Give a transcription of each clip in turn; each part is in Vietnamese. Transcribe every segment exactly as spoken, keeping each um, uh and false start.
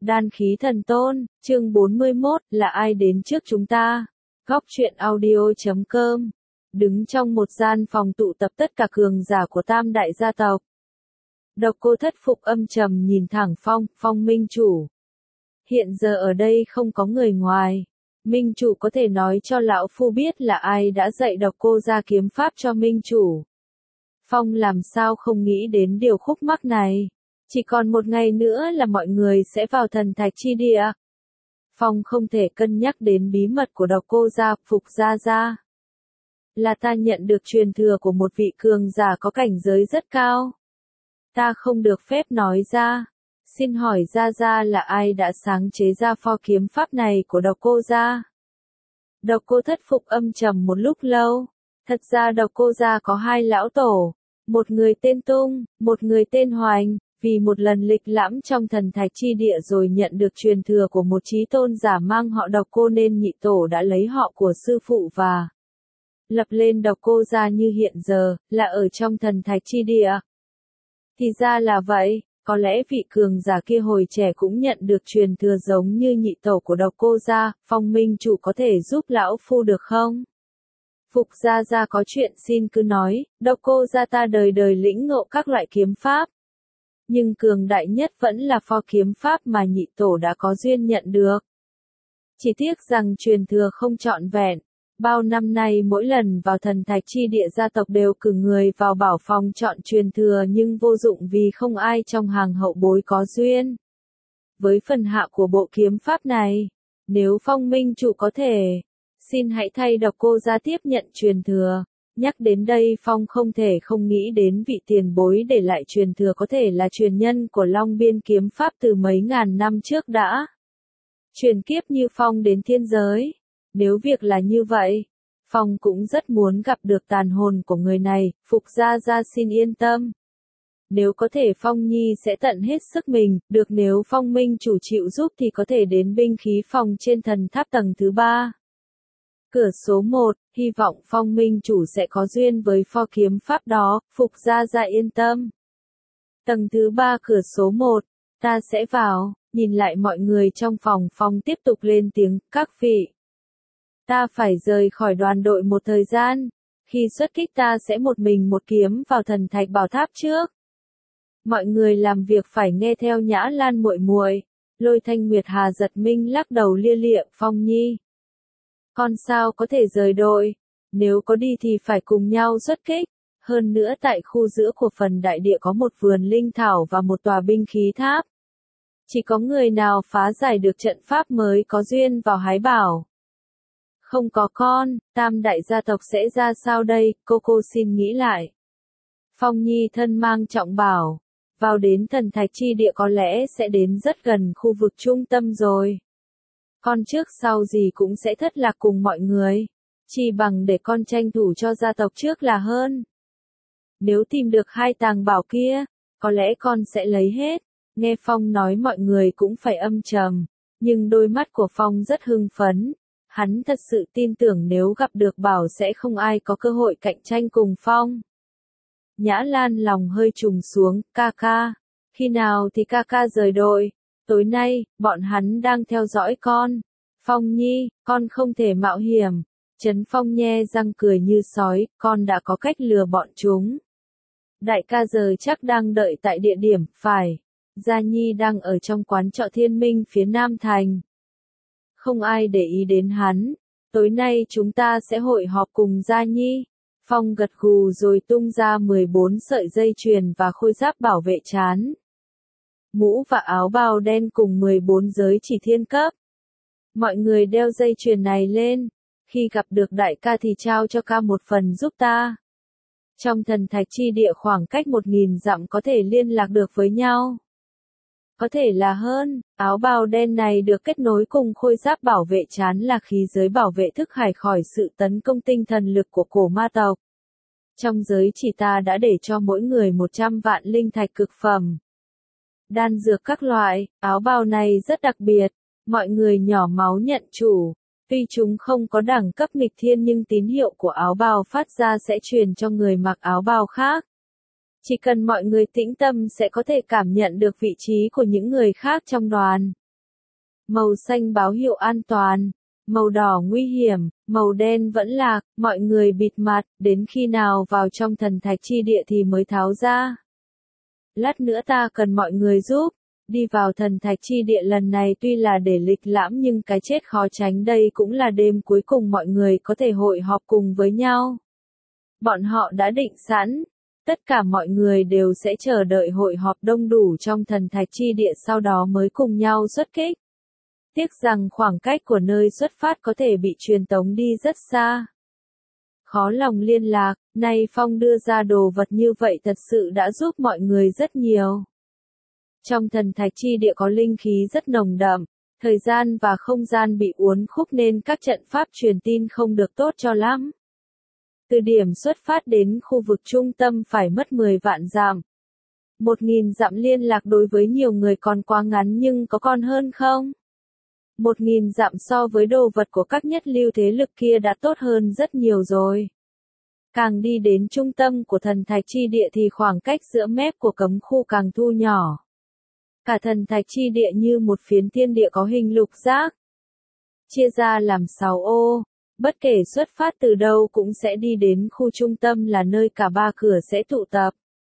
Đan khí thần tôn, chương bốn mươi mốt, là ai đến trước chúng ta? Góc truyện audio chấm com. Đứng trong một gian phòng tụ tập tất cả cường giả của tam đại gia tộc. Độc Cô Thất Phục âm trầm nhìn thẳng Phong, Phong minh chủ. Hiện giờ ở đây không có người ngoài. Minh chủ có thể nói cho lão phu biết là ai đã dạy Độc Cô ra kiếm pháp cho minh chủ. Phong làm sao không nghĩ đến điều khúc mắc này. Chỉ còn một ngày nữa là mọi người sẽ vào thần thạch chi địa. Phong không thể cân nhắc đến bí mật của Độc Cô gia, Phục gia gia. Là ta nhận được truyền thừa của một vị cường giả có cảnh giới rất cao. Ta không được phép nói ra. Xin hỏi gia gia là ai đã sáng chế ra pho kiếm pháp này của Độc Cô gia? Độc Cô Thất Phục âm trầm một lúc lâu. Thật ra Độc Cô gia có hai lão tổ. Một người tên Tung, một người tên Hoành. Vì một lần lịch lãm trong thần thạch chi địa rồi nhận được truyền thừa của một chí tôn giả mang họ Độc Cô nên nhị tổ đã lấy họ của sư phụ và lập lên Độc Cô gia như hiện giờ, là ở trong thần thạch chi địa. Thì ra là vậy, có lẽ vị cường giả kia hồi trẻ cũng nhận được truyền thừa giống như nhị tổ của Độc Cô gia. Phong minh chủ có thể giúp lão phu được không? Phục gia gia có chuyện xin cứ nói, Độc Cô gia ta đời đời lĩnh ngộ các loại kiếm pháp. Nhưng cường đại nhất vẫn là pho kiếm pháp mà nhị tổ đã có duyên nhận được. Chỉ tiếc rằng truyền thừa không trọn vẹn. Bao năm nay mỗi lần vào thần thạch chi địa gia tộc đều cử người vào bảo phòng chọn truyền thừa nhưng vô dụng vì không ai trong hàng hậu bối có duyên. Với phần hạ của bộ kiếm pháp này, nếu Phong minh chủ có thể, xin hãy thay Độc Cô gia tiếp nhận truyền thừa. Nhắc đến đây Phong không thể không nghĩ đến vị tiền bối để lại truyền thừa có thể là truyền nhân của Long Biên kiếm pháp từ mấy ngàn năm trước đã. Truyền kiếp như Phong đến thiên giới. Nếu việc là như vậy, Phong cũng rất muốn gặp được tàn hồn của người này. Phục gia gia xin yên tâm. Nếu có thể Phong Nhi sẽ tận hết sức mình, được nếu Phong minh chủ chịu giúp thì có thể đến binh khí phòng trên thần tháp tầng thứ ba. Cửa số một, hy vọng Phong minh chủ sẽ có duyên với pho kiếm pháp đó, Phục gia gia yên tâm. Tầng thứ ba cửa số một, ta sẽ vào, nhìn lại mọi người trong phòng. Phong tiếp tục lên tiếng, các vị. Ta phải rời khỏi đoàn đội một thời gian, khi xuất kích ta sẽ một mình một kiếm vào thần thạch bảo tháp trước. Mọi người làm việc phải nghe theo Nhã Lan muội muội. Lôi Thanh Nguyệt Hà giật mình lắc đầu lia lịa, Phong Nhi. Con sao có thể rời đội, nếu có đi thì phải cùng nhau xuất kích, hơn nữa tại khu giữa của phần đại địa có một vườn linh thảo và một tòa binh khí tháp. Chỉ có người nào phá giải được trận pháp mới có duyên vào hái bảo. Không có con, tam đại gia tộc sẽ ra sao đây, cô cô xin nghĩ lại. Phong Nhi thân mang trọng bảo, vào đến thần thạch chi địa có lẽ sẽ đến rất gần khu vực trung tâm rồi. Con trước sau gì cũng sẽ thất lạc cùng mọi người. Chỉ bằng để con tranh thủ cho gia tộc trước là hơn. Nếu tìm được hai tàng bảo kia, có lẽ con sẽ lấy hết. Nghe Phong nói mọi người cũng phải âm trầm. Nhưng đôi mắt của Phong rất hưng phấn. Hắn thật sự tin tưởng nếu gặp được bảo sẽ không ai có cơ hội cạnh tranh cùng Phong. Nhã Lan lòng hơi trùng xuống, ca ca. Khi nào thì ca ca rời đội? Tối nay, bọn hắn đang theo dõi con. Phong Nhi, con không thể mạo hiểm. Trấn Phong nhe răng cười như sói, con đã có cách lừa bọn chúng. Đại ca giờ chắc đang đợi tại địa điểm, phải. Gia Nhi đang ở trong quán trọ Thiên Minh phía Nam Thành. Không ai để ý đến hắn. Tối nay chúng ta sẽ hội họp cùng Gia Nhi. Phong gật gù rồi tung ra mười bốn sợi dây chuyền và khôi giáp bảo vệ trán. Mũ và áo bào đen cùng mười bốn giới chỉ thiên cấp. Mọi người đeo dây chuyền này lên. Khi gặp được đại ca thì trao cho ca một phần giúp ta. Trong thần thạch chi địa khoảng cách một nghìn dặm có thể liên lạc được với nhau. Có thể là hơn, áo bào đen này được kết nối cùng khôi giáp bảo vệ trán là khí giới bảo vệ thức hải khỏi sự tấn công tinh thần lực của cổ ma tộc. Trong giới chỉ ta đã để cho mỗi người một trăm vạn linh thạch cực phẩm. Đan dược các loại, áo bào này rất đặc biệt, mọi người nhỏ máu nhận chủ. Tuy chúng không có đẳng cấp nghịch thiên nhưng tín hiệu của áo bào phát ra sẽ truyền cho người mặc áo bào khác. Chỉ cần mọi người tĩnh tâm sẽ có thể cảm nhận được vị trí của những người khác trong đoàn. màu xanh báo hiệu an toàn, màu đỏ nguy hiểm, màu đen vẫn lạc, mọi người bịt mặt, đến khi nào vào trong thần thạch chi địa thì mới tháo ra. Lát nữa ta cần mọi người giúp, đi vào thần thạch chi địa lần này tuy là để lịch lãm nhưng cái chết khó tránh, đây cũng là đêm cuối cùng mọi người có thể hội họp cùng với nhau. Bọn họ đã định sẵn, tất cả mọi người đều sẽ chờ đợi hội họp đông đủ trong thần thạch chi địa sau đó mới cùng nhau xuất kích. Tiếc rằng khoảng cách của nơi xuất phát có thể bị truyền tống đi rất xa. Khó lòng liên lạc, nay Phong đưa ra đồ vật như vậy thật sự đã giúp mọi người rất nhiều. Trong thần thạch chi địa có linh khí rất nồng đậm, thời gian và không gian bị uốn khúc nên các trận pháp truyền tin không được tốt cho lắm. Từ điểm xuất phát đến khu vực trung tâm phải mất mười vạn dặm. Một nghìn dặm liên lạc đối với nhiều người còn quá ngắn nhưng có còn hơn không? Một nghìn dặm so với đồ vật của các nhất lưu thế lực kia đã tốt hơn rất nhiều rồi. Càng đi đến trung tâm của thần thạch chi địa thì khoảng cách giữa mép của cấm khu càng thu nhỏ. Cả thần thạch chi địa như một phiến thiên địa có hình lục giác. Chia ra làm sáu ô, bất kể xuất phát từ đâu cũng sẽ đi đến khu trung tâm là nơi cả ba cửa sẽ tụ tập.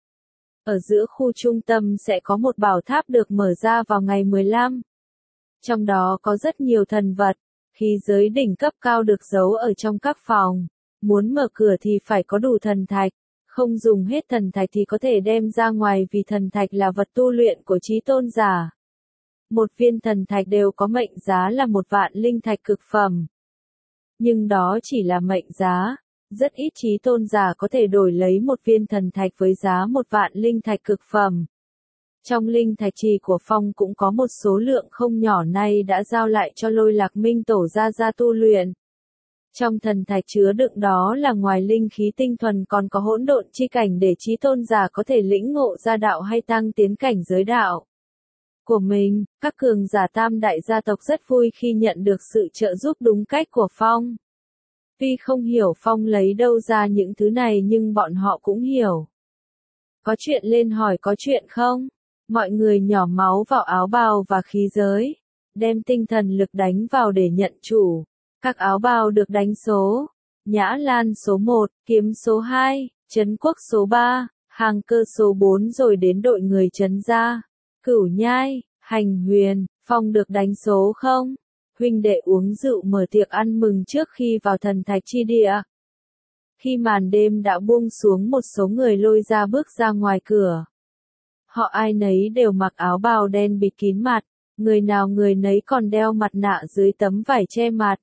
Ở giữa khu trung tâm sẽ có một bảo tháp được mở ra vào ngày mười lăm. Trong đó có rất nhiều thần vật, khí giới đỉnh cấp cao được giấu ở trong các phòng. Muốn mở cửa thì phải có đủ thần thạch, không dùng hết thần thạch thì có thể đem ra ngoài vì thần thạch là vật tu luyện của chí tôn giả. Một viên thần thạch đều có mệnh giá là một vạn linh thạch cực phẩm. Nhưng đó chỉ là mệnh giá, rất ít chí tôn giả có thể đổi lấy một viên thần thạch với giá một vạn linh thạch cực phẩm. Trong linh thạch trì của Phong cũng có một số lượng không nhỏ nay đã giao lại cho Lôi Lạc Minh tổ ra ra tu luyện. Trong thần thạch chứa đựng đó là ngoài linh khí tinh thuần còn có hỗn độn chi cảnh để chí tôn giả có thể lĩnh ngộ ra đạo hay tăng tiến cảnh giới đạo của mình. Các cường giả tam đại gia tộc rất vui khi nhận được sự trợ giúp đúng cách của Phong. Tuy không hiểu Phong lấy đâu ra những thứ này nhưng bọn họ cũng hiểu. Có chuyện lên hỏi có chuyện không? Mọi người nhỏ máu vào áo bào và khí giới, đem tinh thần lực đánh vào để nhận chủ. Các áo bào được đánh số, Nhã Lan số một, Kiếm số hai, Trấn Quốc số ba, Hàng Cơ số bốn rồi đến đội người Trấn Gia, Cửu Nhai, Hành Huyền, Phong được đánh số không? Huynh đệ uống rượu mở tiệc ăn mừng trước khi vào thần thạch chi địa. Khi màn đêm đã buông xuống một số người Lôi ra bước ra ngoài cửa. Họ ai nấy đều mặc áo bào đen bịt kín mặt, người nào người nấy còn đeo mặt nạ dưới tấm vải che mặt.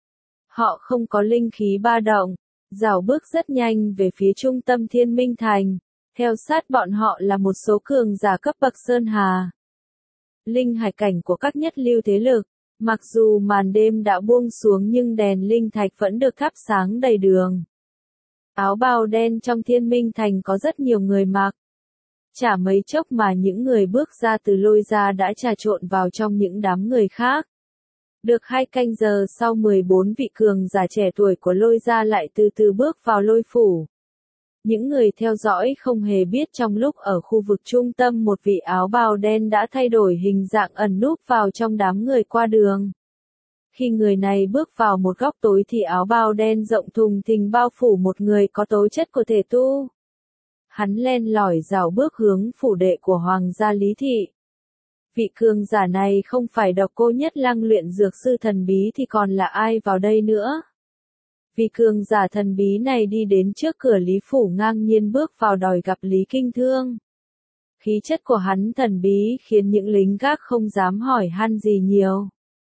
Họ không có linh khí ba động, dạo bước rất nhanh về phía trung tâm Thiên Minh Thành, theo sát bọn họ là một số cường giả cấp bậc Sơn Hà. Linh hải cảnh của các nhất lưu thế lực, mặc dù màn đêm đã buông xuống nhưng đèn linh thạch vẫn được thắp sáng đầy đường. Áo bào đen trong Thiên Minh Thành có rất nhiều người mặc. Chả mấy chốc mà những người bước ra từ Lôi ra đã trà trộn vào trong những đám người khác. Được hai canh giờ sau mười bốn vị cường giả trẻ tuổi của Lôi ra lại từ từ bước vào Lôi phủ. Những người theo dõi không hề biết trong lúc ở khu vực trung tâm một vị áo bào đen đã thay đổi hình dạng ẩn núp vào trong đám người qua đường. Khi người này bước vào một góc tối thì áo bào đen rộng thùng thình bao phủ một người có tố chất của thể tu. Hắn len lỏi rảo bước hướng phủ đệ của Hoàng gia Lý Thị. Vị cường giả này không phải Độc Cô Nhất Lăng luyện dược sư thần bí thì còn là ai vào đây nữa. Vị cường giả thần bí này đi đến trước cửa Lý phủ ngang nhiên bước vào đòi gặp Lý Kinh Thương. Khí chất của hắn thần bí khiến những lính gác không dám hỏi han gì nhiều.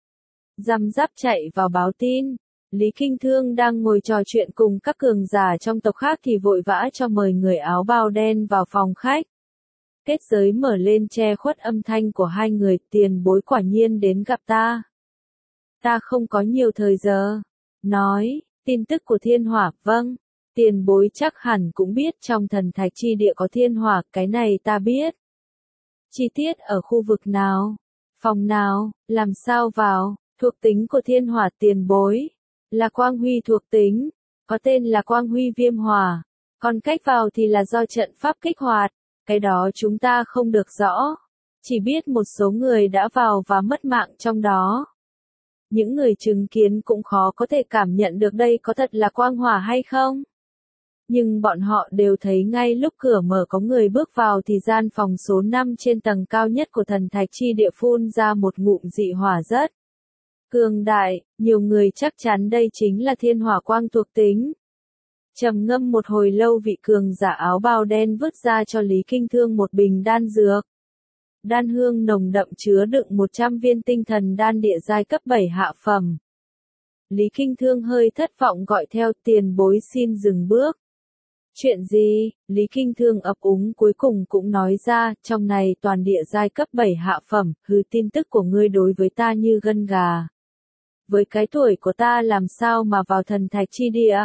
Răm rắp chạy vào báo tin. Lý Kinh Thương đang ngồi trò chuyện cùng các cường giả trong tộc khác thì vội vã cho mời người áo bào đen vào phòng khách. Kết giới mở lên che khuất âm thanh của hai người, tiền bối quả nhiên đến gặp ta. Ta không có nhiều thời giờ. Nói, tin tức của thiên hỏa, vâng. Tiền bối chắc hẳn cũng biết trong thần thạch chi địa có thiên hỏa, cái này ta biết. Chi tiết ở khu vực nào? Phòng nào? Làm sao vào? Thuộc tính của thiên hỏa tiền bối. Là quang huy thuộc tính, có tên là quang huy viêm hỏa, còn cách vào thì là do trận pháp kích hoạt, cái đó chúng ta không được rõ. Chỉ biết một số người đã vào và mất mạng trong đó. Những người chứng kiến cũng khó có thể cảm nhận được đây có thật là quang hỏa hay không. Nhưng bọn họ đều thấy ngay lúc cửa mở có người bước vào thì gian phòng số năm trên tầng cao nhất của thần thạch chi địa phun ra một ngụm dị hỏa rất cường đại, nhiều người chắc chắn đây chính là thiên hỏa quang thuộc tính. Trầm ngâm một hồi lâu vị cường giả áo bào đen vứt ra cho Lý Kinh Thương một bình đan dược. Đan hương nồng đậm chứa đựng một trăm viên tinh thần đan địa giai cấp bảy hạ phẩm. Lý Kinh Thương hơi thất vọng gọi theo tiền bối xin dừng bước. Chuyện gì? Lý Kinh Thương ấp úng cuối cùng cũng nói ra, trong này toàn địa giai cấp bảy hạ phẩm, hư tin tức của ngươi đối với ta như gân gà. Với cái tuổi của ta làm sao mà vào thần thạch chi địa?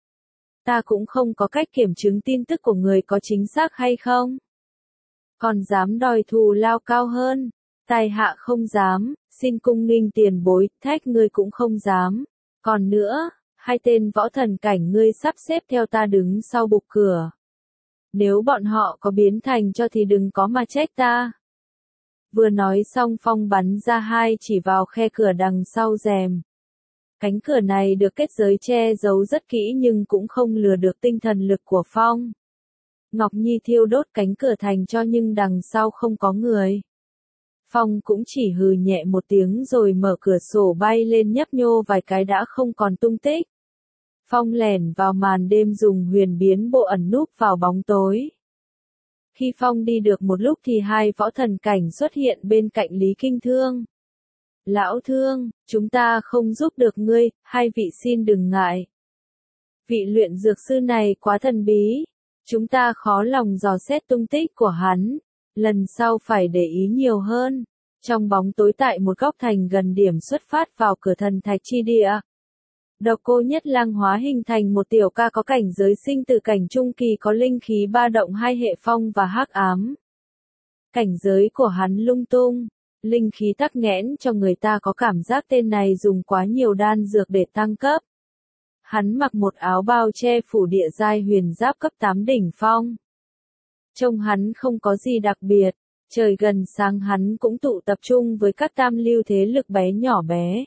Ta cũng không có cách kiểm chứng tin tức của người có chính xác hay không. Còn dám đòi thù lao cao hơn, tài hạ không dám, xin cung nghinh tiền bối, thách ngươi cũng không dám. Còn nữa, hai tên võ thần cảnh ngươi sắp xếp theo ta đứng sau bục cửa. Nếu bọn họ có biến thành cho thì đừng có mà trách ta. Vừa nói xong Phong bắn ra hai chỉ vào khe cửa đằng sau rèm. Cánh cửa này được kết giới che giấu rất kỹ nhưng cũng không lừa được tinh thần lực của Phong. Ngọc Nhi thiêu đốt cánh cửa thành cho nhưng đằng sau không có người. Phong cũng chỉ hừ nhẹ một tiếng rồi mở cửa sổ bay lên nhấp nhô vài cái đã không còn tung tích. Phong lẻn vào màn đêm dùng huyền biến bộ ẩn núp vào bóng tối. Khi Phong đi được một lúc thì hai võ thần cảnh xuất hiện bên cạnh Lý Kinh Thương. Lão Thương, chúng ta không giúp được ngươi, hai vị xin đừng ngại. Vị luyện dược sư này quá thần bí, chúng ta khó lòng dò xét tung tích của hắn, lần sau phải để ý nhiều hơn. Trong bóng tối tại một góc thành gần điểm xuất phát vào cửa thần thạch chi địa. Độc Cô Nhất Lang hóa hình thành một tiểu ca có cảnh giới sinh tử cảnh trung kỳ có linh khí ba động hai hệ phong và hắc ám. Cảnh giới của hắn lung tung, linh khí tắc nghẽn cho người ta có cảm giác tên này dùng quá nhiều đan dược để tăng cấp. Hắn mặc một áo bao che phủ địa giai huyền giáp cấp tám đỉnh phong. Trông hắn không có gì đặc biệt, trời gần sáng hắn cũng tụ tập trung với các tam lưu thế lực bé nhỏ bé.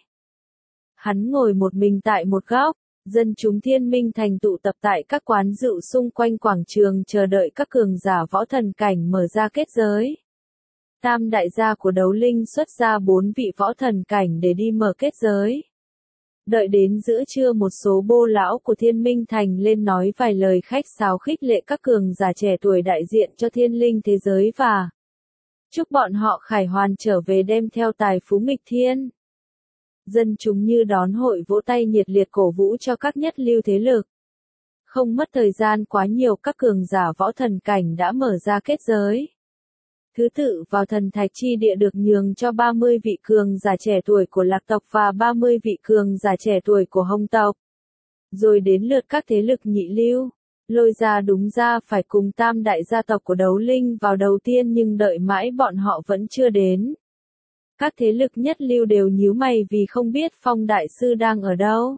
Hắn ngồi một mình tại một góc, dân chúng Thiên Minh Thành tụ tập tại các quán rượu xung quanh quảng trường chờ đợi các cường giả võ thần cảnh mở ra kết giới. Tam đại gia của Đấu Linh xuất ra bốn vị võ thần cảnh để đi mở kết giới. Đợi đến giữa trưa một số bô lão của Thiên Minh Thành lên nói vài lời khách sáo khích lệ các cường giả trẻ tuổi đại diện cho thiên linh thế giới và chúc bọn họ khải hoàn trở về đem theo tài phú nghịch thiên. Dân chúng như đón hội vỗ tay nhiệt liệt cổ vũ cho các nhất lưu thế lực. Không mất thời gian quá nhiều các cường giả võ thần cảnh đã mở ra kết giới. Thứ tự vào thần thạch chi địa được nhường cho ba mươi vị cường giả trẻ tuổi của Lạc tộc và ba mươi vị cường giả trẻ tuổi của Hồng tộc. Rồi đến lượt các thế lực nhị lưu, lôi ra đúng ra phải cùng tam đại gia tộc của Đấu Linh vào đầu tiên nhưng đợi mãi bọn họ vẫn chưa đến. Các thế lực nhất lưu đều nhíu mày vì không biết Phong đại sư đang ở đâu.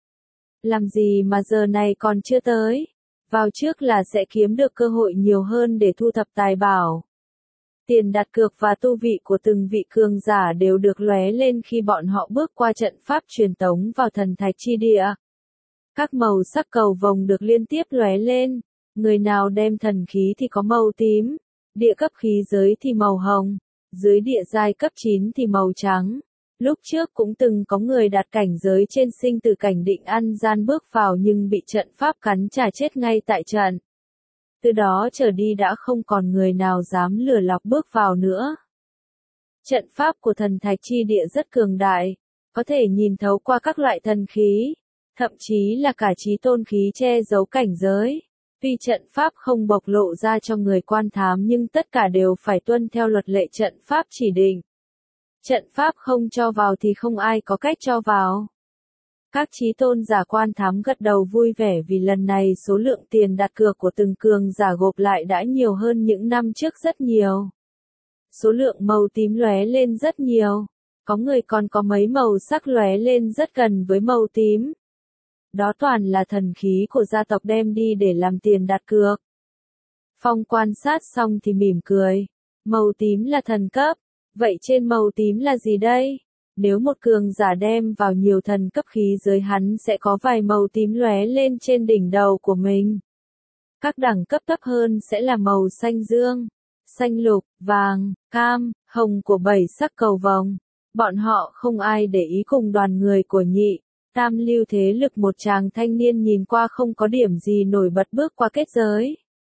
Làm gì mà giờ này còn chưa tới, vào trước là sẽ kiếm được cơ hội nhiều hơn để thu thập tài bảo. Tiền đặt cược và tu vị của từng vị cường giả đều được lóe lên khi bọn họ bước qua trận pháp truyền tống vào thần thạch chi địa. Các màu sắc cầu vồng được liên tiếp lóe lên, người nào đem thần khí thì có màu tím, địa cấp khí giới thì màu hồng, dưới địa giai cấp chín thì màu trắng. Lúc trước cũng từng có người đạt cảnh giới trên sinh tử cảnh định ăn gian bước vào nhưng bị trận pháp cắn trả chết ngay tại trận. Từ đó trở đi đã không còn người nào dám lừa lọc bước vào nữa. Trận pháp của thần thạch chi địa rất cường đại, có thể nhìn thấu qua các loại thần khí, thậm chí là cả chí tôn khí che giấu cảnh giới. Tuy trận pháp không bộc lộ ra cho người quan thám nhưng tất cả đều phải tuân theo luật lệ trận pháp chỉ định. Trận pháp không cho vào thì không ai có cách cho vào. Các chí tôn giả quan thám gật đầu vui vẻ vì lần này số lượng tiền đặt cược của từng cường giả gộp lại đã nhiều hơn những năm trước rất nhiều. Số lượng màu tím lóe lên rất nhiều, có người còn có mấy màu sắc lóe lên rất gần với màu tím. Đó toàn là thần khí của gia tộc đem đi để làm tiền đặt cược. Phong quan sát xong thì mỉm cười. Màu tím là thần cấp. Vậy trên màu tím là gì đây? Nếu một cường giả đem vào nhiều thần cấp khí giới hắn sẽ có vài màu tím lóe lên trên đỉnh đầu của mình. Các đẳng cấp thấp hơn sẽ là màu xanh dương, xanh lục, vàng, cam, hồng của bảy sắc cầu vồng. Bọn họ không ai để ý cùng đoàn người của nhị, tam lưu thế lực. Một chàng thanh niên nhìn qua không có điểm gì nổi bật bước qua kết giới.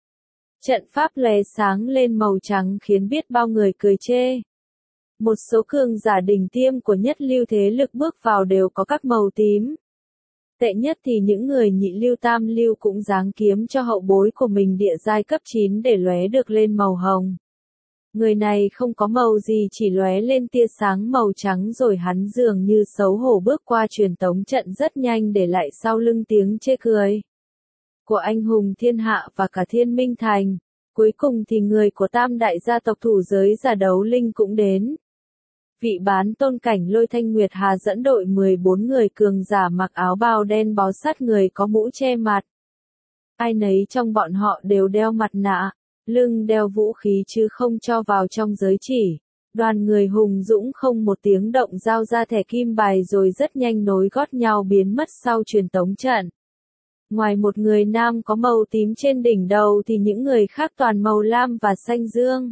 Trận pháp lóe sáng lên màu trắng khiến biết bao người cười chê. Một số cường giả đỉnh tiêm của nhất lưu thế lực bước vào đều có các màu tím. Tệ nhất thì những người nhị lưu tam lưu cũng giáng kiếm cho hậu bối của mình địa giai cấp chín để lóe được lên màu hồng. Người này không có màu gì chỉ lóe lên tia sáng màu trắng rồi hắn dường như xấu hổ bước qua truyền tống trận rất nhanh để lại sau lưng tiếng chê cười của anh hùng thiên hạ và cả thiên minh thành. Cuối cùng thì người của tam đại gia tộc thủ giới giả đấu linh cũng đến. Vị bán tôn cảnh Lôi Thanh Nguyệt Hà dẫn đội mười bốn người cường giả mặc áo bào đen bó sát người có mũ che mặt. Ai nấy trong bọn họ đều đeo mặt nạ, lưng đeo vũ khí chứ không cho vào trong giới chỉ. Đoàn người hùng dũng không một tiếng động giao ra thẻ kim bài rồi rất nhanh nối gót nhau biến mất sau truyền tống trận. Ngoài một người nam có màu tím trên đỉnh đầu thì những người khác toàn màu lam và xanh dương.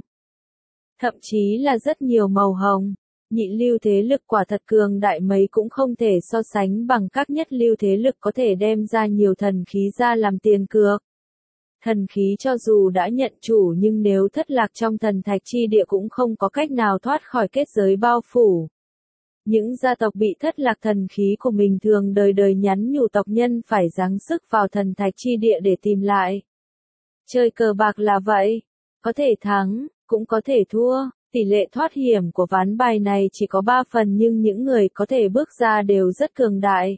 Thậm chí là rất nhiều màu hồng. Nhị lưu thế lực quả thật cường đại mấy cũng không thể so sánh bằng các nhất lưu thế lực có thể đem ra nhiều thần khí ra làm tiền cược. Thần khí cho dù đã nhận chủ nhưng nếu thất lạc trong thần thạch chi địa cũng không có cách nào thoát khỏi kết giới bao phủ. Những gia tộc bị thất lạc thần khí của mình thường đời đời nhắn nhủ tộc nhân phải giáng sức vào thần thạch chi địa để tìm lại. Chơi cờ bạc là vậy, có thể thắng, cũng có thể thua. Tỷ lệ thoát hiểm của ván bài này chỉ có ba phần nhưng những người có thể bước ra đều rất cường đại.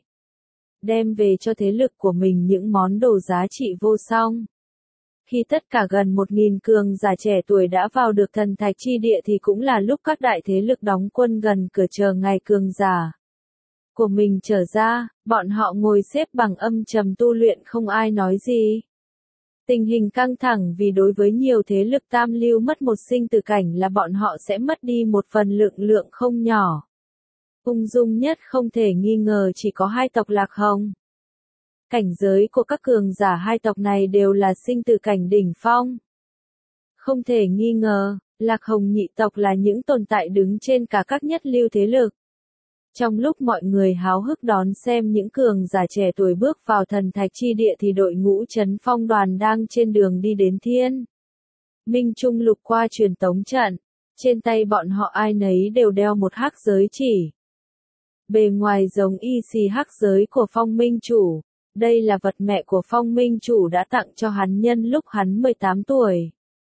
Đem về cho thế lực của mình những món đồ giá trị vô song. Khi tất cả gần một nghìn cường giả trẻ tuổi đã vào được thần thạch chi địa thì cũng là lúc các đại thế lực đóng quân gần cửa chờ ngày cường giả của mình trở ra, bọn họ ngồi xếp bằng âm trầm tu luyện không ai nói gì. Tình hình căng thẳng vì đối với nhiều thế lực tam lưu mất một sinh tử cảnh là bọn họ sẽ mất đi một phần lượng lượng không nhỏ. Ung dung nhất không thể nghi ngờ chỉ có hai tộc Lạc Hồng. Cảnh giới của các cường giả hai tộc này đều là sinh tử cảnh đỉnh phong. Không thể nghi ngờ, Lạc Hồng nhị tộc là những tồn tại đứng trên cả các nhất lưu thế lực. Trong lúc mọi người háo hức đón xem những cường giả trẻ tuổi bước vào thần thạch chi địa thì đội ngũ Trấn Phong đoàn đang trên đường đi đến Thiên Minh Trung lục qua truyền tống trận. Trên tay bọn họ ai nấy đều đeo một hắc giới chỉ. Bề ngoài giống y xì hắc giới của Phong Minh Chủ. Đây là vật mẹ của Phong Minh Chủ đã tặng cho hắn nhân lúc hắn mười tám tuổi.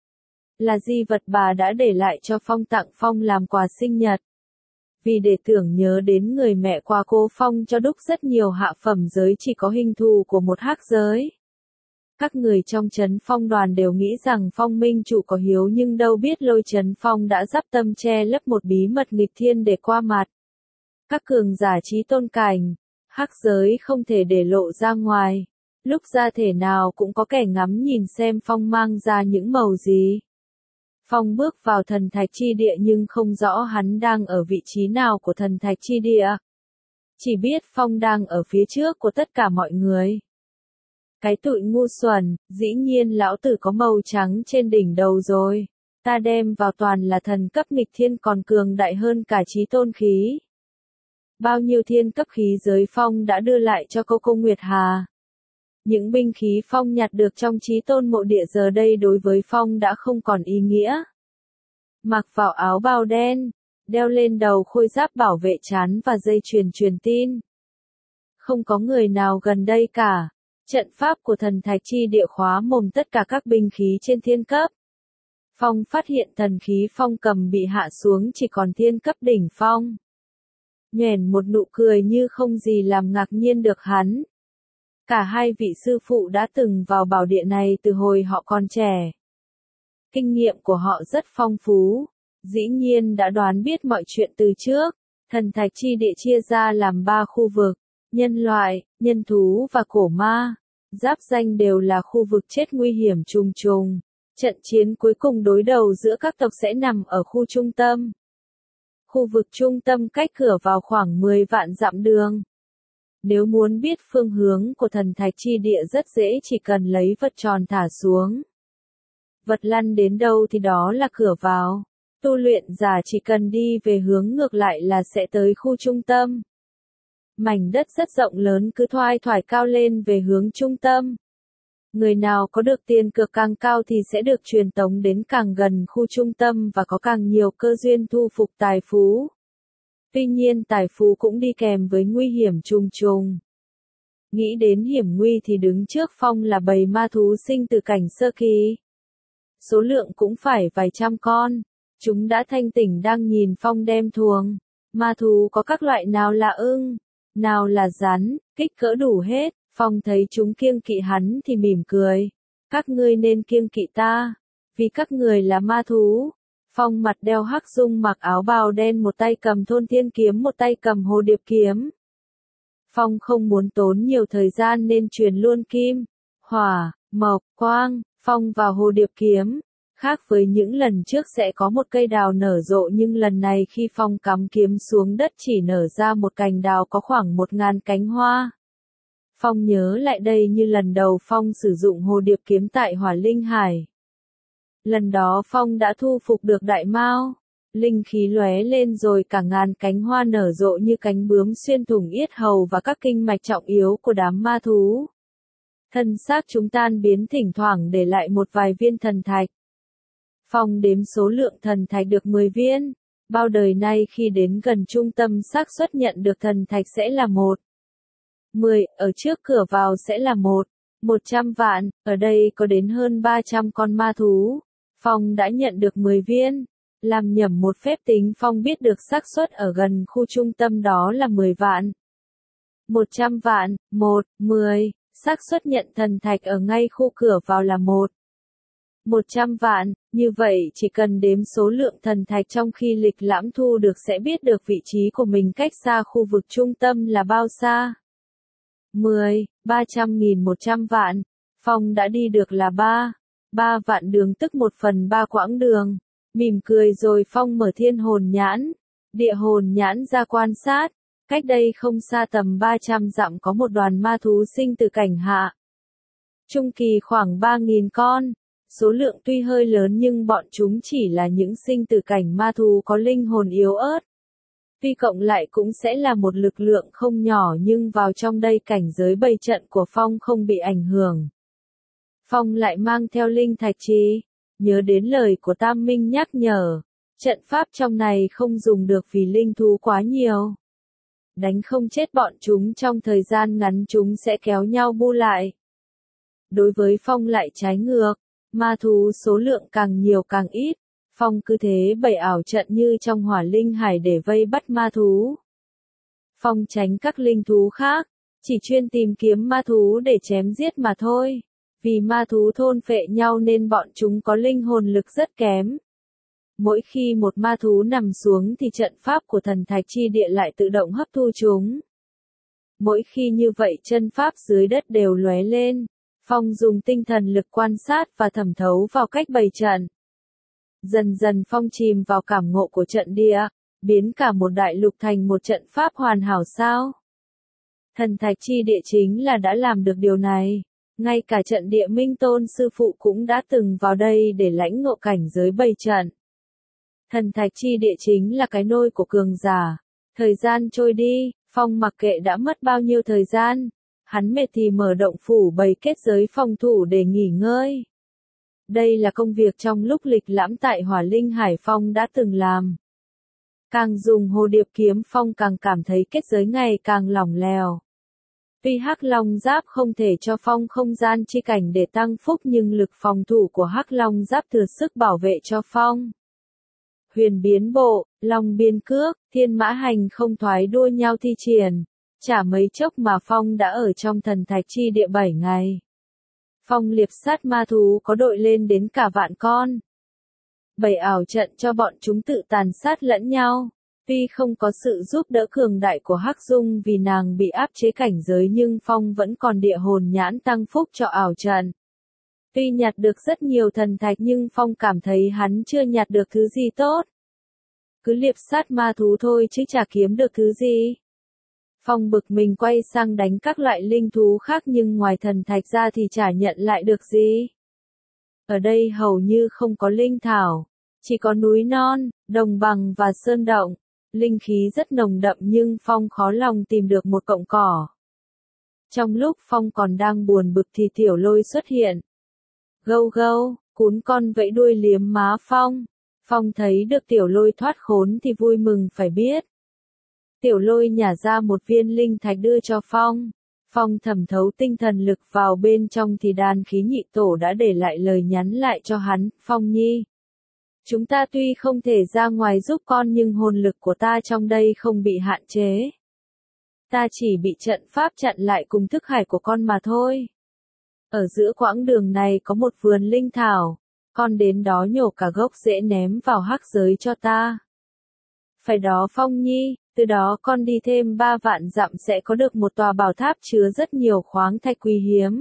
Là di vật bà đã để lại cho Phong tặng Phong làm quà sinh nhật. Vì để tưởng nhớ đến người mẹ qua cô Phong cho đúc rất nhiều hạ phẩm giới chỉ có hình thù của một hắc giới. Các người trong Trấn Phong đoàn đều nghĩ rằng Phong Minh Chủ có hiếu nhưng đâu biết Lôi Trấn Phong đã dắp tâm che lấp một bí mật nghịch thiên để qua mặt. Các cường giả trí tôn cảnh, hắc giới không thể để lộ ra ngoài. Lúc ra thể nào cũng có kẻ ngắm nhìn xem Phong mang ra những màu gì. Phong bước vào thần thạch chi địa nhưng không rõ hắn đang ở vị trí nào của thần thạch chi địa. Chỉ biết Phong đang ở phía trước của tất cả mọi người. Cái tụi ngu xuẩn, dĩ nhiên lão tử có màu trắng trên đỉnh đầu rồi. Ta đem vào toàn là thần cấp nghịch thiên còn cường đại hơn cả chí tôn khí. Bao nhiêu thiên cấp khí giới Phong đã đưa lại cho cô cô Nguyệt Hà. Những binh khí Phong nhặt được trong chí tôn mộ địa giờ đây đối với Phong đã không còn ý nghĩa. Mặc vào áo bào đen, đeo lên đầu khôi giáp bảo vệ trán và dây chuyền truyền tin. Không có người nào gần đây cả. Trận pháp của thần thạch chi địa khóa mồm tất cả các binh khí trên thiên cấp. Phong phát hiện thần khí Phong cầm bị hạ xuống chỉ còn thiên cấp đỉnh phong. Nhoẻn một nụ cười như không gì làm ngạc nhiên được hắn. Cả hai vị sư phụ đã từng vào bảo địa này từ hồi họ còn trẻ. Kinh nghiệm của họ rất phong phú, dĩ nhiên đã đoán biết mọi chuyện từ trước. Thần thạch chi địa chia ra làm ba khu vực, nhân loại, nhân thú và cổ ma. Giáp danh đều là khu vực chết nguy hiểm trùng trùng. Trận chiến cuối cùng đối đầu giữa các tộc sẽ nằm ở khu trung tâm. Khu vực trung tâm cách cửa vào khoảng mười vạn dặm đường. Nếu muốn biết phương hướng của thần thạch chi địa rất dễ, chỉ cần lấy vật tròn thả xuống. Vật lăn đến đâu thì đó là cửa vào. Tu luyện giả chỉ cần đi về hướng ngược lại là sẽ tới khu trung tâm. Mảnh đất rất rộng lớn cứ thoai thoải cao lên về hướng trung tâm. Người nào có được tiền cược càng cao thì sẽ được truyền tống đến càng gần khu trung tâm và có càng nhiều cơ duyên thu phục tài phú. Tuy nhiên tài phú cũng đi kèm với nguy hiểm trùng trùng. Nghĩ đến hiểm nguy thì đứng trước Phong là bầy ma thú sinh từ cảnh sơ kỳ. Số lượng cũng phải vài trăm con. Chúng đã thanh tỉnh đang nhìn Phong đem thuồng. Ma thú có các loại, nào là ưng, nào là rắn, kích cỡ đủ hết. Phong thấy chúng kiêng kỵ hắn thì mỉm cười. Các ngươi nên kiêng kỵ ta, vì các người là ma thú. Phong mặt đeo hắc dung, mặc áo bào đen, một tay cầm thôn thiên kiếm, một tay cầm hồ điệp kiếm. Phong không muốn tốn nhiều thời gian nên truyền luôn kim, hỏa, mộc, quang, phong vào hồ điệp kiếm. Khác với những lần trước sẽ có một cây đào nở rộ, nhưng lần này khi Phong cắm kiếm xuống đất chỉ nở ra một cành đào có khoảng một ngàn cánh hoa. Phong nhớ lại đây như lần đầu Phong sử dụng hồ điệp kiếm tại Hỏa Linh Hải. Lần đó Phong đã thu phục được đại mao. Linh khí lóe lên rồi cả ngàn cánh hoa nở rộ như cánh bướm xuyên thủng yết hầu và các kinh mạch trọng yếu của đám ma thú. Thân xác chúng tan biến, thỉnh thoảng để lại một vài viên thần thạch. Phong đếm số lượng thần thạch được mười viên. Bao đời nay khi đến gần trung tâm xác suất nhận được thần thạch sẽ là một. mười, ở trước cửa vào sẽ là một. một trăm vạn, ở đây có đến hơn ba trăm con ma thú. Phong đã nhận được mười viên. Làm nhầm một phép tính, Phong biết được xác suất ở gần khu trung tâm đó là mười vạn. một trăm vạn, một, mười, xác suất nhận thần thạch ở ngay khu cửa vào là một. một trăm vạn, như vậy chỉ cần đếm số lượng thần thạch trong khi lịch lãm thu được sẽ biết được vị trí của mình cách xa khu vực trung tâm là bao xa. mười, ba trăm nghìn, một trăm vạn. Phong đã đi được là ba. ba vạn đường, tức một phần ba quãng đường. Mỉm cười rồi Phong mở thiên hồn nhãn, địa hồn nhãn ra quan sát. Cách đây không xa tầm ba trăm dặm có một đoàn ma thú sinh từ cảnh hạ. Trung kỳ khoảng ba nghìn con. Số lượng tuy hơi lớn nhưng bọn chúng chỉ là những sinh từ cảnh ma thú có linh hồn yếu ớt. Tuy cộng lại cũng sẽ là một lực lượng không nhỏ, nhưng vào trong đây cảnh giới bày trận của Phong không bị ảnh hưởng. Phong lại mang theo linh thạch trí, nhớ đến lời của Tam Minh nhắc nhở. Trận pháp trong này không dùng được vì linh thú quá nhiều. Đánh không chết bọn chúng trong thời gian ngắn, chúng sẽ kéo nhau bu lại. Đối với Phong lại trái ngược, ma thú số lượng càng nhiều càng ít. Phong cứ thế bày ảo trận như trong Hỏa Linh Hải để vây bắt ma thú. Phong tránh các linh thú khác, chỉ chuyên tìm kiếm ma thú để chém giết mà thôi. Vì ma thú thôn phệ nhau nên bọn chúng có linh hồn lực rất kém. Mỗi khi một ma thú nằm xuống thì trận pháp của thần thạch chi địa lại tự động hấp thu chúng. Mỗi khi như vậy chân pháp dưới đất đều lóe lên. Phong dùng tinh thần lực quan sát và thẩm thấu vào cách bày trận. Dần dần Phong chìm vào cảm ngộ của trận địa, biến cả một đại lục thành một trận pháp hoàn hảo sao. Thần thạch chi địa chính là đã làm được điều này. Ngay cả trận địa Minh Tôn sư phụ cũng đã từng vào đây để lãnh ngộ cảnh giới bày trận. Thần thạch chi địa chính là cái nôi của cường giả. Thời gian trôi đi, Phong mặc kệ đã mất bao nhiêu thời gian. Hắn mệt thì mở động phủ bày kết giới phòng thủ để nghỉ ngơi. Đây là công việc trong lúc lịch lãm tại Hỏa Linh Hải Phong đã từng làm. Càng dùng hồ điệp kiếm Phong càng cảm thấy kết giới ngày càng lỏng lẻo. Tuy Hắc Long Giáp không thể cho Phong không gian chi cảnh để tăng phúc, nhưng lực phòng thủ của Hắc Long Giáp thừa sức bảo vệ cho Phong. Huyền biến bộ, Long biên cước, Thiên mã hành không thoái đua nhau thi triển. Chả mấy chốc mà Phong đã ở trong thần thạch chi địa bảy ngày. Phong liệp sát ma thú có đội lên đến cả vạn con. Bày ảo trận cho bọn chúng tự tàn sát lẫn nhau. Tuy không có sự giúp đỡ cường đại của Hắc Dung vì nàng bị áp chế cảnh giới, nhưng Phong vẫn còn địa hồn nhãn tăng phúc cho ảo trận. Tuy nhặt được rất nhiều thần thạch nhưng Phong cảm thấy hắn chưa nhặt được thứ gì tốt. Cứ liệp sát ma thú thôi chứ chả kiếm được thứ gì. Phong bực mình quay sang đánh các loại linh thú khác nhưng ngoài thần thạch ra thì chả nhận lại được gì. Ở đây hầu như không có linh thảo, chỉ có núi non, đồng bằng và sơn động. Linh khí rất nồng đậm nhưng Phong khó lòng tìm được một cọng cỏ. Trong lúc Phong còn đang buồn bực thì Tiểu Lôi xuất hiện. Gâu gâu, cún con vẫy đuôi liếm má Phong. Phong thấy được Tiểu Lôi thoát khốn thì vui mừng phải biết. Tiểu Lôi nhả ra một viên linh thạch đưa cho Phong. Phong thẩm thấu tinh thần lực vào bên trong thì đan khí nhị tổ đã để lại lời nhắn lại cho hắn. Phong nhi, chúng ta tuy không thể ra ngoài giúp con nhưng hồn lực của ta trong đây không bị hạn chế. Ta chỉ bị trận pháp chặn lại cùng thức hải của con mà thôi. Ở giữa quãng đường này có một vườn linh thảo, con đến đó nhổ cả gốc rễ ném vào hắc giới cho ta. Phải đó Phong nhi, từ đó con đi thêm ba vạn dặm sẽ có được một tòa bảo tháp chứa rất nhiều khoáng thạch quý hiếm.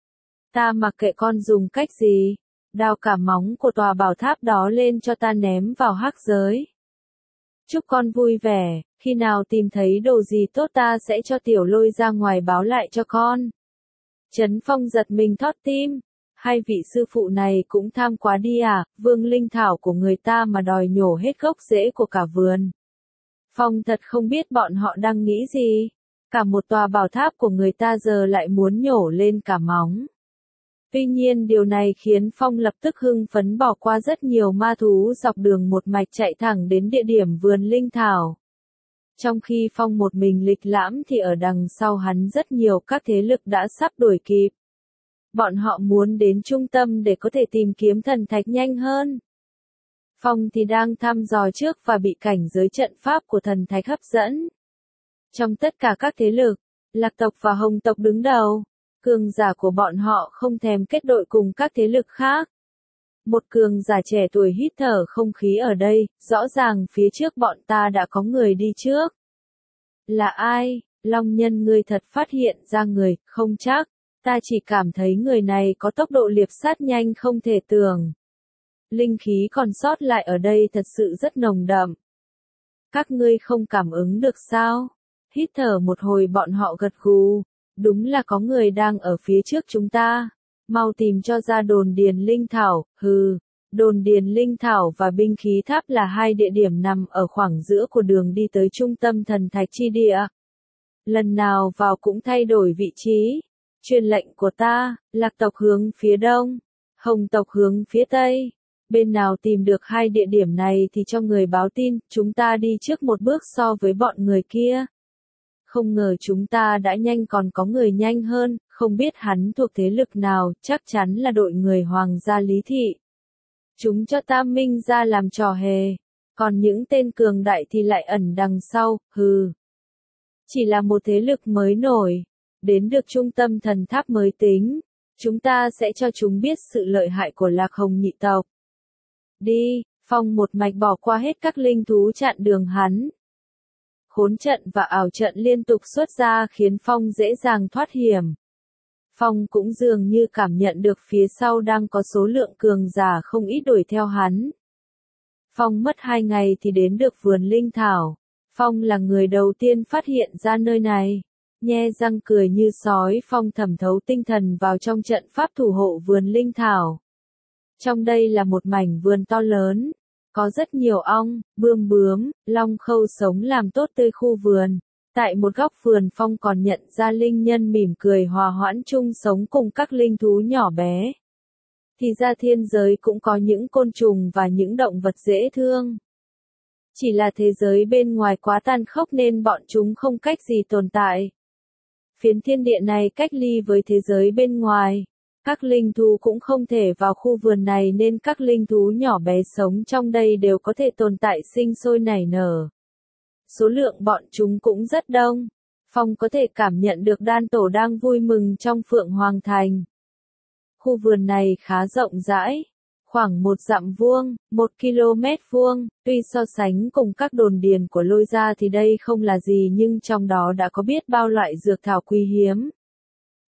Ta mặc kệ con dùng cách gì, đào cả móng của tòa bảo tháp đó lên cho ta ném vào hắc giới. Chúc con vui vẻ, khi nào tìm thấy đồ gì tốt ta sẽ cho Tiểu Lôi ra ngoài báo lại cho con. Trấn Phong giật mình thót tim, hai vị sư phụ này cũng tham quá đi à, vương linh thảo của người ta mà đòi nhổ hết gốc rễ của cả vườn. Phong thật không biết bọn họ đang nghĩ gì, cả một tòa bảo tháp của người ta giờ lại muốn nhổ lên cả móng. Tuy nhiên điều này khiến Phong lập tức hưng phấn bỏ qua rất nhiều ma thú dọc đường một mạch chạy thẳng đến địa điểm vườn linh thảo. Trong khi Phong một mình lịch lãm thì ở đằng sau hắn rất nhiều các thế lực đã sắp đuổi kịp. Bọn họ muốn đến trung tâm để có thể tìm kiếm thần thạch nhanh hơn. Phong thì đang thăm dò trước và bị cảnh giới trận pháp của thần thạch hấp dẫn. Trong tất cả các thế lực, Lạc tộc và Hồng tộc đứng đầu. Cường giả của bọn họ không thèm kết đội cùng các thế lực khác. Một cường giả trẻ tuổi hít thở không khí ở đây, rõ ràng phía trước bọn ta đã có người đi trước. Là ai? Long nhân ngươi thật phát hiện ra người, không chắc. Ta chỉ cảm thấy người này có tốc độ liệp sát nhanh không thể tưởng. Linh khí còn sót lại ở đây thật sự rất nồng đậm. Các ngươi không cảm ứng được sao? Hít thở một hồi bọn họ gật gù. Đúng là có người đang ở phía trước chúng ta. Mau tìm cho ra đồn điền linh thảo, hừ. Đồn điền linh thảo và binh khí tháp là hai địa điểm nằm ở khoảng giữa của đường đi tới trung tâm thần thạch chi địa. Lần nào vào cũng thay đổi vị trí. Truyền lệnh của ta, Lạc tộc hướng phía đông, Hồng tộc hướng phía tây. Bên nào tìm được hai địa điểm này thì cho người báo tin, chúng ta đi trước một bước so với bọn người kia. Không ngờ chúng ta đã nhanh còn có người nhanh hơn, không biết hắn thuộc thế lực nào, chắc chắn là đội người Hoàng gia Lý Thị. Chúng cho Tam Minh ra làm trò hề, còn những tên cường đại thì lại ẩn đằng sau, hừ. Chỉ là một thế lực mới nổi, đến được trung tâm thần tháp mới tính, chúng ta sẽ cho chúng biết sự lợi hại của Lạc Hồng nhị tộc. Đi, Phong một mạch bỏ qua hết các linh thú chặn đường hắn. Khốn trận và ảo trận liên tục xuất ra khiến Phong dễ dàng thoát hiểm. Phong cũng dường như cảm nhận được phía sau đang có số lượng cường giả không ít đuổi theo hắn. Phong mất hai ngày thì đến được vườn linh thảo. Phong là người đầu tiên phát hiện ra nơi này. Nhe răng cười như sói, Phong thẩm thấu tinh thần vào trong trận pháp thủ hộ vườn linh thảo. Trong đây là một mảnh vườn to lớn. Có rất nhiều ong, bươm bướm, long khâu sống làm tốt tươi khu vườn. Tại một góc vườn Phong còn nhận ra linh nhân mỉm cười hòa hoãn chung sống cùng các linh thú nhỏ bé. Thì ra thiên giới cũng có những côn trùng và những động vật dễ thương. Chỉ là thế giới bên ngoài quá tàn khốc nên bọn chúng không cách gì tồn tại. Phiến thiên địa này cách ly với thế giới bên ngoài. Các linh thú cũng không thể vào khu vườn này nên các linh thú nhỏ bé sống trong đây đều có thể tồn tại sinh sôi nảy nở. Số lượng bọn chúng cũng rất đông. Phong có thể cảm nhận được đan tổ đang vui mừng trong Phượng Hoàng Thành. Khu vườn này khá rộng rãi, khoảng một dặm vuông, một ki-lô-mét vuông, tuy so sánh cùng các đồn điền của Lôi gia thì đây không là gì nhưng trong đó đã có biết bao loại dược thảo quý hiếm.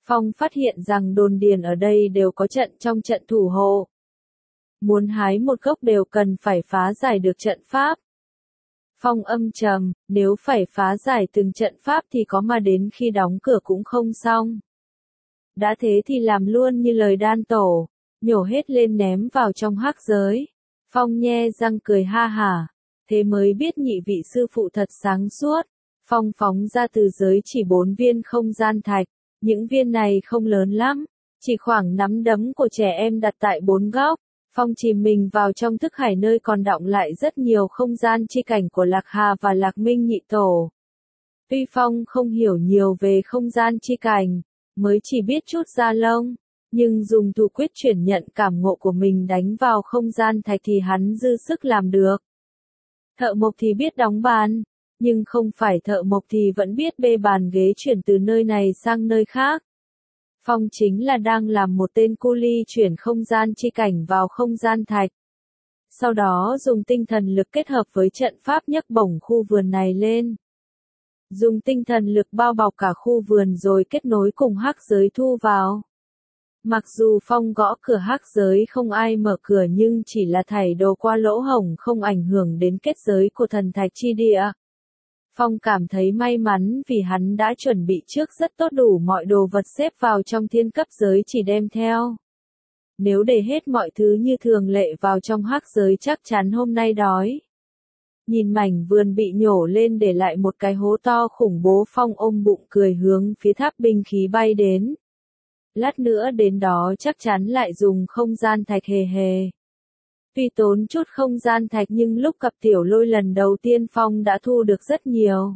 Phong phát hiện rằng đồn điền ở đây đều có trận trong trận thủ hộ. Muốn hái một gốc đều cần phải phá giải được trận pháp. Phong âm trầm, nếu phải phá giải từng trận pháp thì có mà đến khi đóng cửa cũng không xong. Đã thế thì làm luôn như lời đan tổ, nhổ hết lên ném vào trong hắc giới. Phong nhe răng cười ha hả, thế mới biết nhị vị sư phụ thật sáng suốt. Phong phóng ra từ giới chỉ bốn viên không gian thạch, những viên này không lớn lắm, chỉ khoảng nắm đấm của trẻ em đặt tại bốn góc. Phong chìm mình vào trong thức hải nơi còn đọng lại rất nhiều không gian chi cảnh của Lạc Hà và Lạc Minh nhị tổ. Tuy Phong không hiểu nhiều về không gian chi cảnh, mới chỉ biết chút da lông, nhưng dùng thủ quyết chuyển nhận cảm ngộ của mình đánh vào không gian thạch thì hắn dư sức làm được. Thợ mộc thì biết đóng bàn, nhưng không phải thợ mộc thì vẫn biết bê bàn ghế chuyển từ nơi này sang nơi khác. Phong chính là đang làm một tên cu li chuyển không gian chi cảnh vào không gian thạch. Sau đó dùng tinh thần lực kết hợp với trận pháp nhấc bổng khu vườn này lên. Dùng tinh thần lực bao bọc cả khu vườn rồi kết nối cùng hắc giới thu vào. Mặc dù Phong gõ cửa hắc giới không ai mở cửa nhưng chỉ là thảy đồ qua lỗ hổng không ảnh hưởng đến kết giới của thần thạch chi địa. Phong cảm thấy may mắn vì hắn đã chuẩn bị trước rất tốt đủ mọi đồ vật xếp vào trong thiên cấp giới chỉ đem theo. Nếu để hết mọi thứ như thường lệ vào trong hắc giới chắc chắn hôm nay đói. Nhìn mảnh vườn bị nhổ lên để lại một cái hố to khủng bố, Phong ôm bụng cười hướng phía tháp binh khí bay đến. Lát nữa đến đó chắc chắn lại dùng không gian thạch hề hề. Tuy tốn chút không gian thạch nhưng lúc gặp Tiểu Lôi lần đầu tiên Phong đã thu được rất nhiều.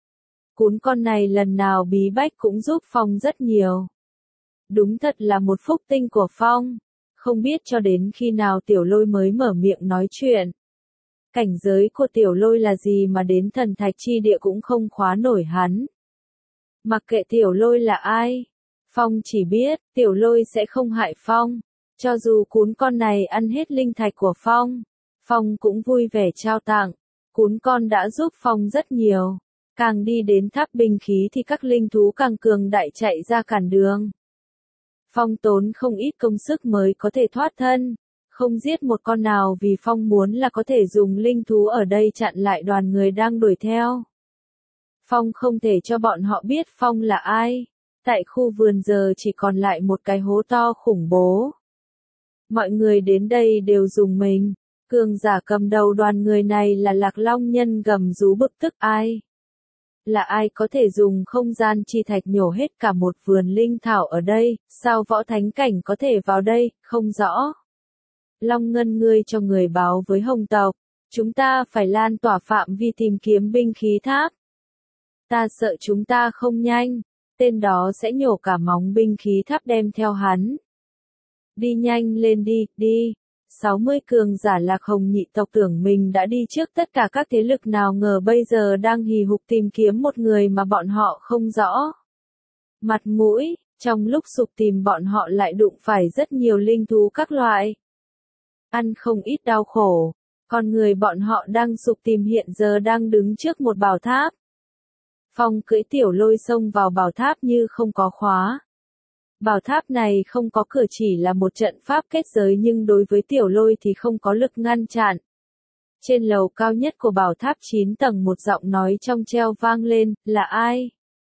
Cún con này lần nào bí bách cũng giúp Phong rất nhiều. Đúng thật là một phúc tinh của Phong. Không biết cho đến khi nào Tiểu Lôi mới mở miệng nói chuyện. Cảnh giới của Tiểu Lôi là gì mà đến thần thạch chi địa cũng không khóa nổi hắn. Mặc kệ Tiểu Lôi là ai, Phong chỉ biết Tiểu Lôi sẽ không hại Phong. Cho dù cún con này ăn hết linh thạch của Phong, Phong cũng vui vẻ trao tặng. Cún con đã giúp Phong rất nhiều. Càng đi đến tháp binh khí thì các linh thú càng cường đại chạy ra cản đường. Phong tốn không ít công sức mới có thể thoát thân. Không giết một con nào vì Phong muốn là có thể dùng linh thú ở đây chặn lại đoàn người đang đuổi theo. Phong không thể cho bọn họ biết Phong là ai. Tại khu vườn giờ chỉ còn lại một cái hố to khủng bố. Mọi người đến đây đều dùng mình. Cường giả cầm đầu đoàn người này là Lạc Long Nhân gầm rú bực tức ai. Là ai có thể dùng không gian chi thạch nhổ hết cả một vườn linh thảo ở đây, sao võ thánh cảnh có thể vào đây, không rõ. Long Ngân ngươi cho người báo với Hồng tộc, chúng ta phải lan tỏa phạm vi tìm kiếm binh khí tháp. Ta sợ chúng ta không nhanh, tên đó sẽ nhổ cả móng binh khí tháp đem theo hắn. Đi nhanh lên đi, đi. sáu mươi cường giả Lạc Hồng nhị tộc tưởng mình đã đi trước tất cả các thế lực, nào ngờ bây giờ đang hì hục tìm kiếm một người mà bọn họ không rõ. Mặt mũi, trong lúc sục tìm bọn họ lại đụng phải rất nhiều linh thú các loại. Ăn không ít đau khổ, con người bọn họ đang sục tìm hiện giờ đang đứng trước một bảo tháp. Phong cưỡi Tiểu Lôi xông vào bảo tháp như không có khóa. Bảo tháp này không có cửa, chỉ là một trận pháp kết giới, nhưng đối với Tiểu Lôi thì không có lực ngăn chặn. Trên lầu cao nhất của bảo tháp chín tầng một giọng nói trong treo vang lên, là ai?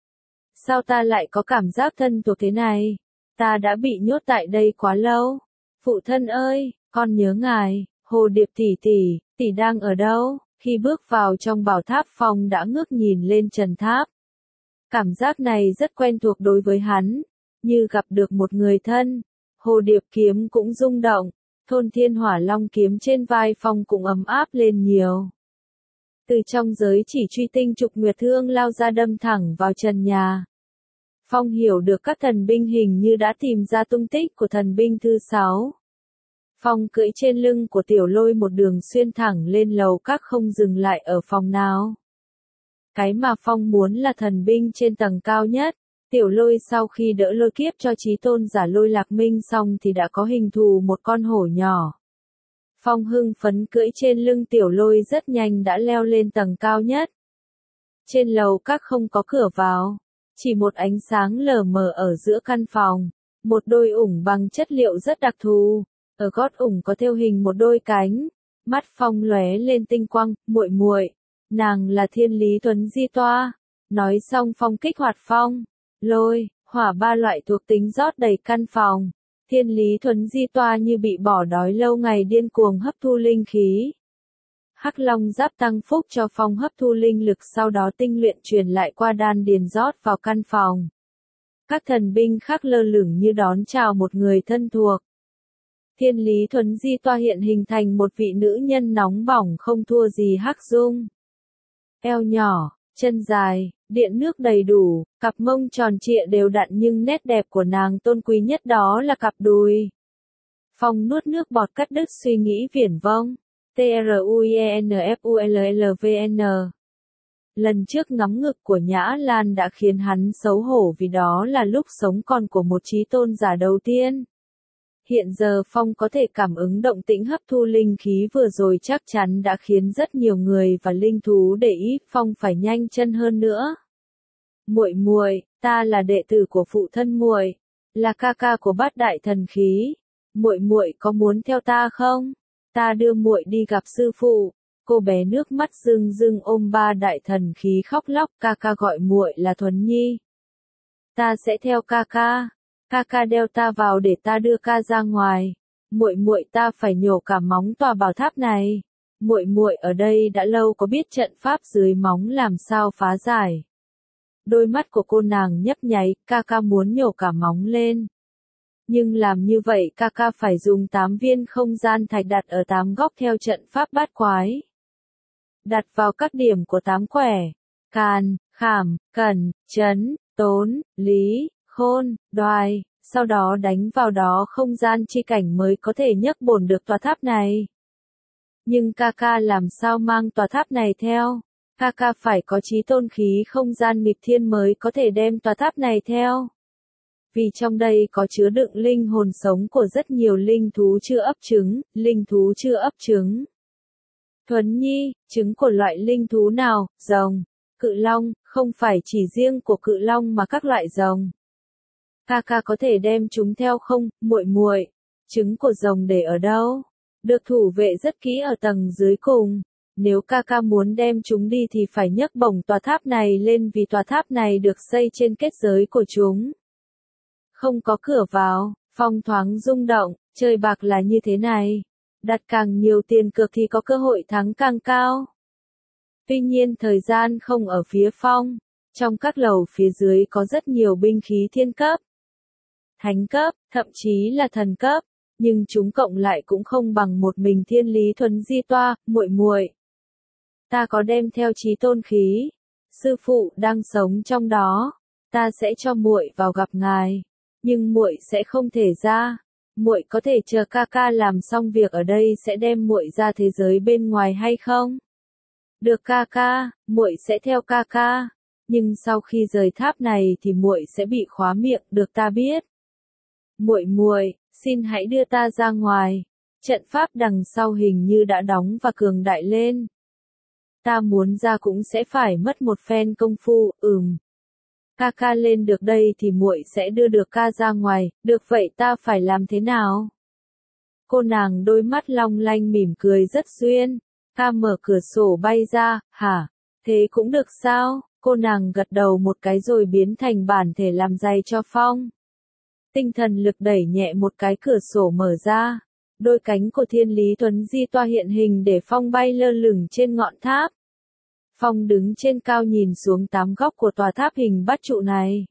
Sao ta lại có cảm giác thân thuộc thế này? Ta đã bị nhốt tại đây quá lâu. Phụ thân ơi, con nhớ ngài. Hồ Điệp tỷ tỷ, tỷ đang ở đâu? Khi bước vào trong bảo tháp, Phong đã ngước nhìn lên trần tháp. Cảm giác này rất quen thuộc đối với hắn. Như gặp được một người thân. Hồ Điệp kiếm cũng rung động. Thôn Thiên Hỏa Long kiếm trên vai Phong cũng ấm áp lên nhiều. Từ trong giới chỉ truy tinh trục nguyệt thương lao ra đâm thẳng vào trần nhà. Phong hiểu được các thần binh hình như đã tìm ra tung tích của thần binh thứ sáu. Phong cưỡi trên lưng của Tiểu Lôi một đường xuyên thẳng lên lầu các, không dừng lại ở phòng nào. Cái mà Phong muốn là thần binh trên tầng cao nhất. Tiểu Lôi sau khi đỡ lôi kiếp cho chí tôn giả Lôi Lạc Minh xong thì đã có hình thù một con hổ nhỏ. Phong hưng phấn cưỡi trên lưng Tiểu Lôi rất nhanh đã leo lên tầng cao nhất. Trên lầu các không có cửa vào, Chỉ một ánh sáng lờ mờ ở giữa căn phòng, một đôi ủng bằng chất liệu rất đặc thù, ở gót ủng có thêu hình một đôi cánh, mắt Phong lóe lên tinh quang, muội muội, nàng là Thiên Lý Tuấn Di Toa. Nói xong Phong kích hoạt phong, lôi, hỏa ba loại thuộc tính rót đầy căn phòng. Thiên Lý Thuấn Di Toa như bị bỏ đói lâu ngày điên cuồng hấp thu linh khí. Hắc Long giáp tăng phúc cho Phong hấp thu linh lực, sau đó tinh luyện truyền lại qua đan điền rót vào căn phòng. Các thần binh khác lơ lửng như đón chào một người thân thuộc. Thiên Lý Thuấn Di Toa hiện hình thành một vị nữ nhân nóng bỏng không thua gì Hắc Dung. Eo nhỏ, chân dài, điện nước đầy đủ, cặp mông tròn trịa đều đặn, nhưng nét đẹp của nàng tôn quý nhất đó là cặp đùi. Phong nuốt nước bọt cắt đứt suy nghĩ viển vông. T R U I E N F U L L V N. Lần trước ngắm ngực của Nhã Lan đã khiến hắn xấu hổ, vì đó là lúc sống còn của một chí tôn giả đầu tiên. Hiện giờ Phong có thể cảm ứng động tĩnh hấp thu linh khí vừa rồi chắc chắn đã khiến rất nhiều người và linh thú để ý, Phong phải nhanh chân hơn nữa. Muội muội, ta là đệ tử của phụ thân muội, là ca ca của Bát Đại Thần Khí. Muội muội có muốn theo ta không? Ta đưa muội đi gặp sư phụ. Cô bé nước mắt rưng rưng ôm ba đại thần khí khóc lóc, ca ca gọi muội là Thuấn Nhi. Ta sẽ theo ca ca. Ca ca đeo ta vào để ta đưa ca ra ngoài. Muội muội, ta phải nhổ cả móng tòa bảo tháp này. Muội muội ở đây đã lâu, có biết trận pháp dưới móng làm sao phá giải. Đôi mắt của cô nàng nhấp nháy, ca ca muốn nhổ cả móng lên. Nhưng làm như vậy ca ca phải dùng tám viên không gian thạch đặt ở tám góc theo trận pháp bát quái. Đặt vào các điểm của tám quẻ: Càn, Khảm, Cẩn, Trấn, Tốn, Lý, Khôn, Đoài, sau đó đánh vào đó không gian chi cảnh mới có thể nhấc bổng được tòa tháp này. Nhưng ca ca làm sao mang tòa tháp này theo? Ca ca phải có chí tôn khí không gian nghịch thiên mới có thể đem tòa tháp này theo. Vì trong đây có chứa đựng linh hồn sống của rất nhiều linh thú chưa ấp trứng, linh thú chưa ấp trứng. Thuấn Nhi, trứng của loại linh thú nào? Rồng, cự long, không phải chỉ riêng của cự long mà các loại rồng. Ca ca có thể đem chúng theo không? Muội muội, trứng của rồng để ở đâu? Được thủ vệ rất kỹ ở tầng dưới cùng. Nếu ca ca muốn đem chúng đi thì phải nhấc bổng tòa tháp này lên, vì tòa tháp này được xây trên kết giới của chúng. Không có cửa vào. Phong thoáng rung động, chơi bạc là như thế này. Đặt càng nhiều tiền cược thì có cơ hội thắng càng cao. Tuy nhiên thời gian không ở phía Phong. Trong các lầu phía dưới có rất nhiều binh khí thiên cấp, thánh cấp, thậm chí là thần cấp. Nhưng chúng cộng lại cũng không bằng một mình Thiên Lý Thuấn Di Toa. Muội muội, ta có đem theo chí tôn khí. Sư phụ đang sống trong đó. Ta sẽ cho muội vào gặp ngài. Nhưng muội sẽ không thể ra. Muội có thể chờ ca ca làm xong việc ở đây sẽ đem muội ra thế giới bên ngoài hay không? Được ca ca, muội sẽ theo ca ca. Nhưng sau khi rời tháp này thì muội sẽ bị khóa miệng, được ta biết. Muội muội, xin hãy đưa ta ra ngoài. Trận pháp đằng sau hình như đã đóng và cường đại lên. Ta muốn ra cũng sẽ phải mất một phen công phu, ừm. Ca ca lên được đây thì muội sẽ đưa được ca ra ngoài, được vậy ta phải làm thế nào? Cô nàng đôi mắt long lanh mỉm cười rất duyên. Ca mở cửa sổ bay ra, hả? Thế cũng được sao? Cô nàng gật đầu một cái rồi biến thành bản thể làm giày cho Phong. Tinh thần lực đẩy nhẹ một cái, cửa sổ mở ra. Đôi cánh của Thiên Lý Tuấn Di Toa hiện hình để Phong bay lơ lửng trên ngọn tháp. Phong đứng trên cao nhìn xuống tám góc của tòa tháp hình bát trụ này.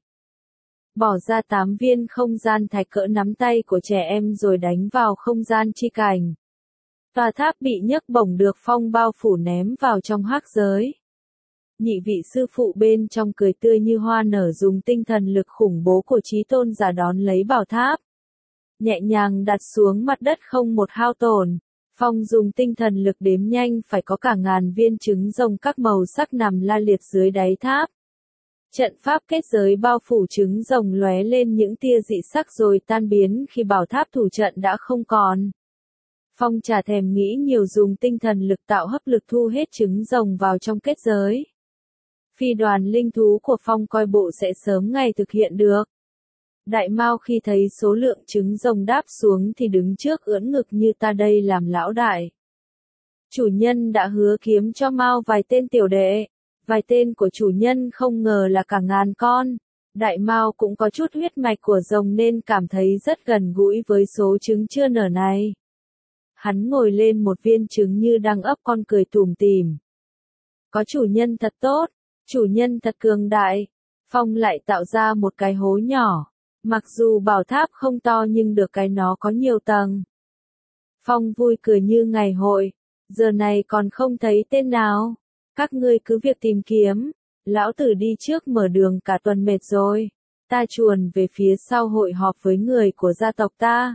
Bỏ ra tám viên không gian thạch cỡ nắm tay của trẻ em rồi đánh vào không gian chi cảnh. Tòa tháp bị nhấc bổng được Phong bao phủ ném vào trong hắc giới. Nhị vị sư phụ bên trong cười tươi như hoa nở, dùng tinh thần lực khủng bố của chí tôn giả đón lấy bảo tháp. Nhẹ nhàng đặt xuống mặt đất không một hao tổn. Phong dùng tinh thần lực đếm nhanh phải có cả ngàn viên trứng rồng các màu sắc nằm la liệt dưới đáy tháp. Trận pháp kết giới bao phủ trứng rồng lóe lên những tia dị sắc rồi tan biến khi bảo tháp thủ trận đã không còn. Phong chả thèm nghĩ nhiều, dùng tinh thần lực tạo hấp lực thu hết trứng rồng vào trong kết giới. Phi đoàn linh thú của Phong coi bộ sẽ sớm ngày thực hiện được. Đại Mao khi thấy số lượng trứng rồng đáp xuống thì đứng trước ưỡn ngực như ta đây làm lão đại. Chủ nhân đã hứa kiếm cho Mao vài tên tiểu đệ, vài tên của chủ nhân không ngờ là cả ngàn con. Đại Mao cũng có chút huyết mạch của rồng nên cảm thấy rất gần gũi với số trứng chưa nở này. Hắn ngồi lên một viên trứng như đang ấp con cười tủm tỉm. Có chủ nhân thật tốt, chủ nhân thật cường đại. Phong lại tạo ra một cái hố nhỏ. Mặc dù bảo tháp không to nhưng được cái nó có nhiều tầng. Phong vui cười như ngày hội. Giờ này còn không thấy tên nào. Các ngươi cứ việc tìm kiếm. Lão tử đi trước mở đường cả tuần mệt rồi. Ta chuồn về phía sau hội họp với người của gia tộc ta.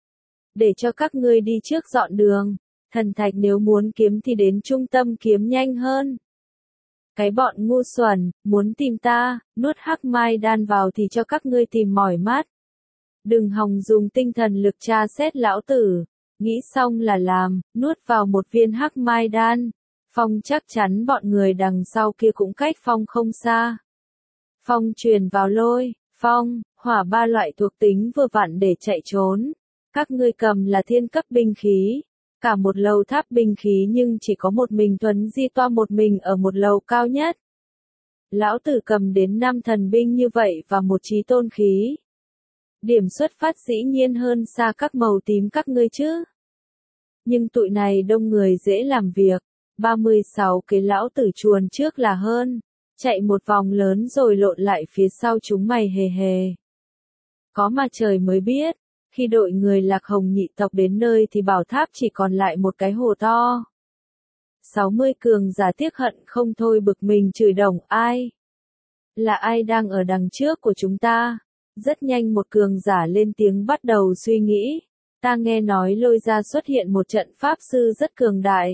Để cho các ngươi đi trước dọn đường. Thần thạch nếu muốn kiếm thì đến trung tâm kiếm nhanh hơn. Cái bọn ngu xuẩn, muốn tìm ta, nuốt hắc mai đan vào thì cho các ngươi tìm mỏi mắt. Đừng hòng dùng tinh thần lực tra xét lão tử. Nghĩ xong là làm, nuốt vào một viên hắc mai đan. Phong chắc chắn bọn người đằng sau kia cũng cách Phong không xa. Phong truyền vào lôi, phong, hỏa ba loại thuộc tính vừa vặn để chạy trốn. Các ngươi cầm là thiên cấp binh khí. Cả một lầu tháp binh khí nhưng chỉ có một mình Thuấn Di toa một mình ở một lầu cao nhất. Lão tử cầm đến năm thần binh như vậy và một chí tôn khí. Điểm xuất phát dĩ nhiên hơn xa các màu tím các ngươi chứ. Nhưng tụi này đông người dễ làm việc. ba mươi sáu cái lão tử chuồn trước là hơn. Chạy một vòng lớn rồi lộn lại phía sau chúng mày hề hề. Có mà trời mới biết. Khi đội người Lạc Hồng nhị tộc đến nơi thì bảo tháp chỉ còn lại một cái hồ to. sáu mươi cường giả tiếc hận không thôi bực mình chửi đồng ai. Là ai đang ở đằng trước của chúng ta? Rất nhanh một cường giả lên tiếng bắt đầu suy nghĩ. Ta nghe nói lôi ra xuất hiện một trận pháp sư rất cường đại.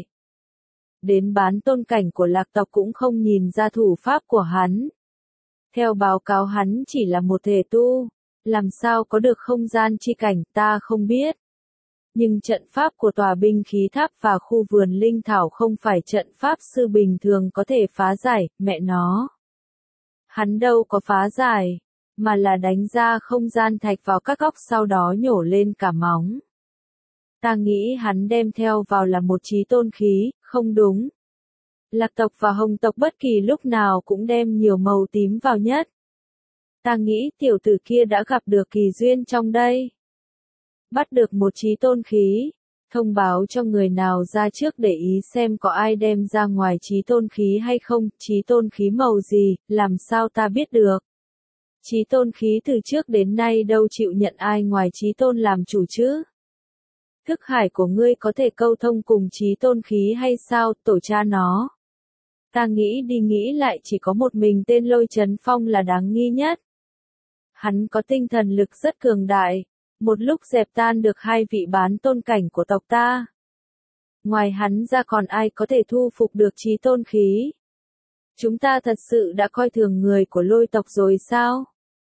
Đến bán tôn cảnh của lạc tộc cũng không nhìn ra thủ pháp của hắn. Theo báo cáo hắn chỉ là một thể tu. Làm sao có được không gian chi cảnh ta không biết. Nhưng trận pháp của tòa binh khí tháp và khu vườn linh thảo không phải trận pháp sư bình thường có thể phá giải, mẹ nó. Hắn đâu có phá giải, mà là đánh ra không gian thạch vào các góc sau đó nhổ lên cả móng. Ta nghĩ hắn đem theo vào là một chí tôn khí, không đúng. Lạc tộc và hồng tộc bất kỳ lúc nào cũng đem nhiều màu tím vào nhất. Ta nghĩ tiểu tử kia đã gặp được kỳ duyên trong đây. Bắt được một chí tôn khí, thông báo cho người nào ra trước để ý xem có ai đem ra ngoài chí tôn khí hay không, chí tôn khí màu gì, làm sao ta biết được. Chí tôn khí từ trước đến nay đâu chịu nhận ai ngoài chí tôn làm chủ chứ. Thức hải của ngươi có thể câu thông cùng chí tôn khí hay sao, tổ cha nó. Ta nghĩ đi nghĩ lại chỉ có một mình tên Lôi Chấn Phong là đáng nghi nhất. Hắn có tinh thần lực rất cường đại, một lúc dẹp tan được hai vị bán tôn cảnh của tộc ta. Ngoài hắn ra còn ai có thể thu phục được chí tôn khí? Chúng ta thật sự đã coi thường người của lôi tộc rồi sao?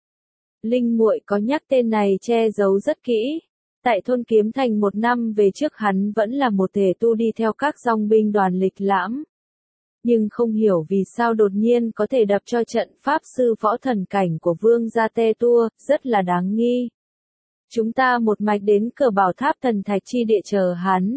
Linh muội có nhắc tên này che giấu rất kỹ. Tại thôn Kiếm Thành một năm về trước hắn vẫn là một thể tu đi theo các dòng binh đoàn lịch lãm. Nhưng không hiểu vì sao đột nhiên có thể đập cho trận pháp sư võ thần cảnh của vương gia Tê Tua, rất là đáng nghi. Chúng ta một mạch đến cửa bảo tháp thần thạch chi địa chờ hắn.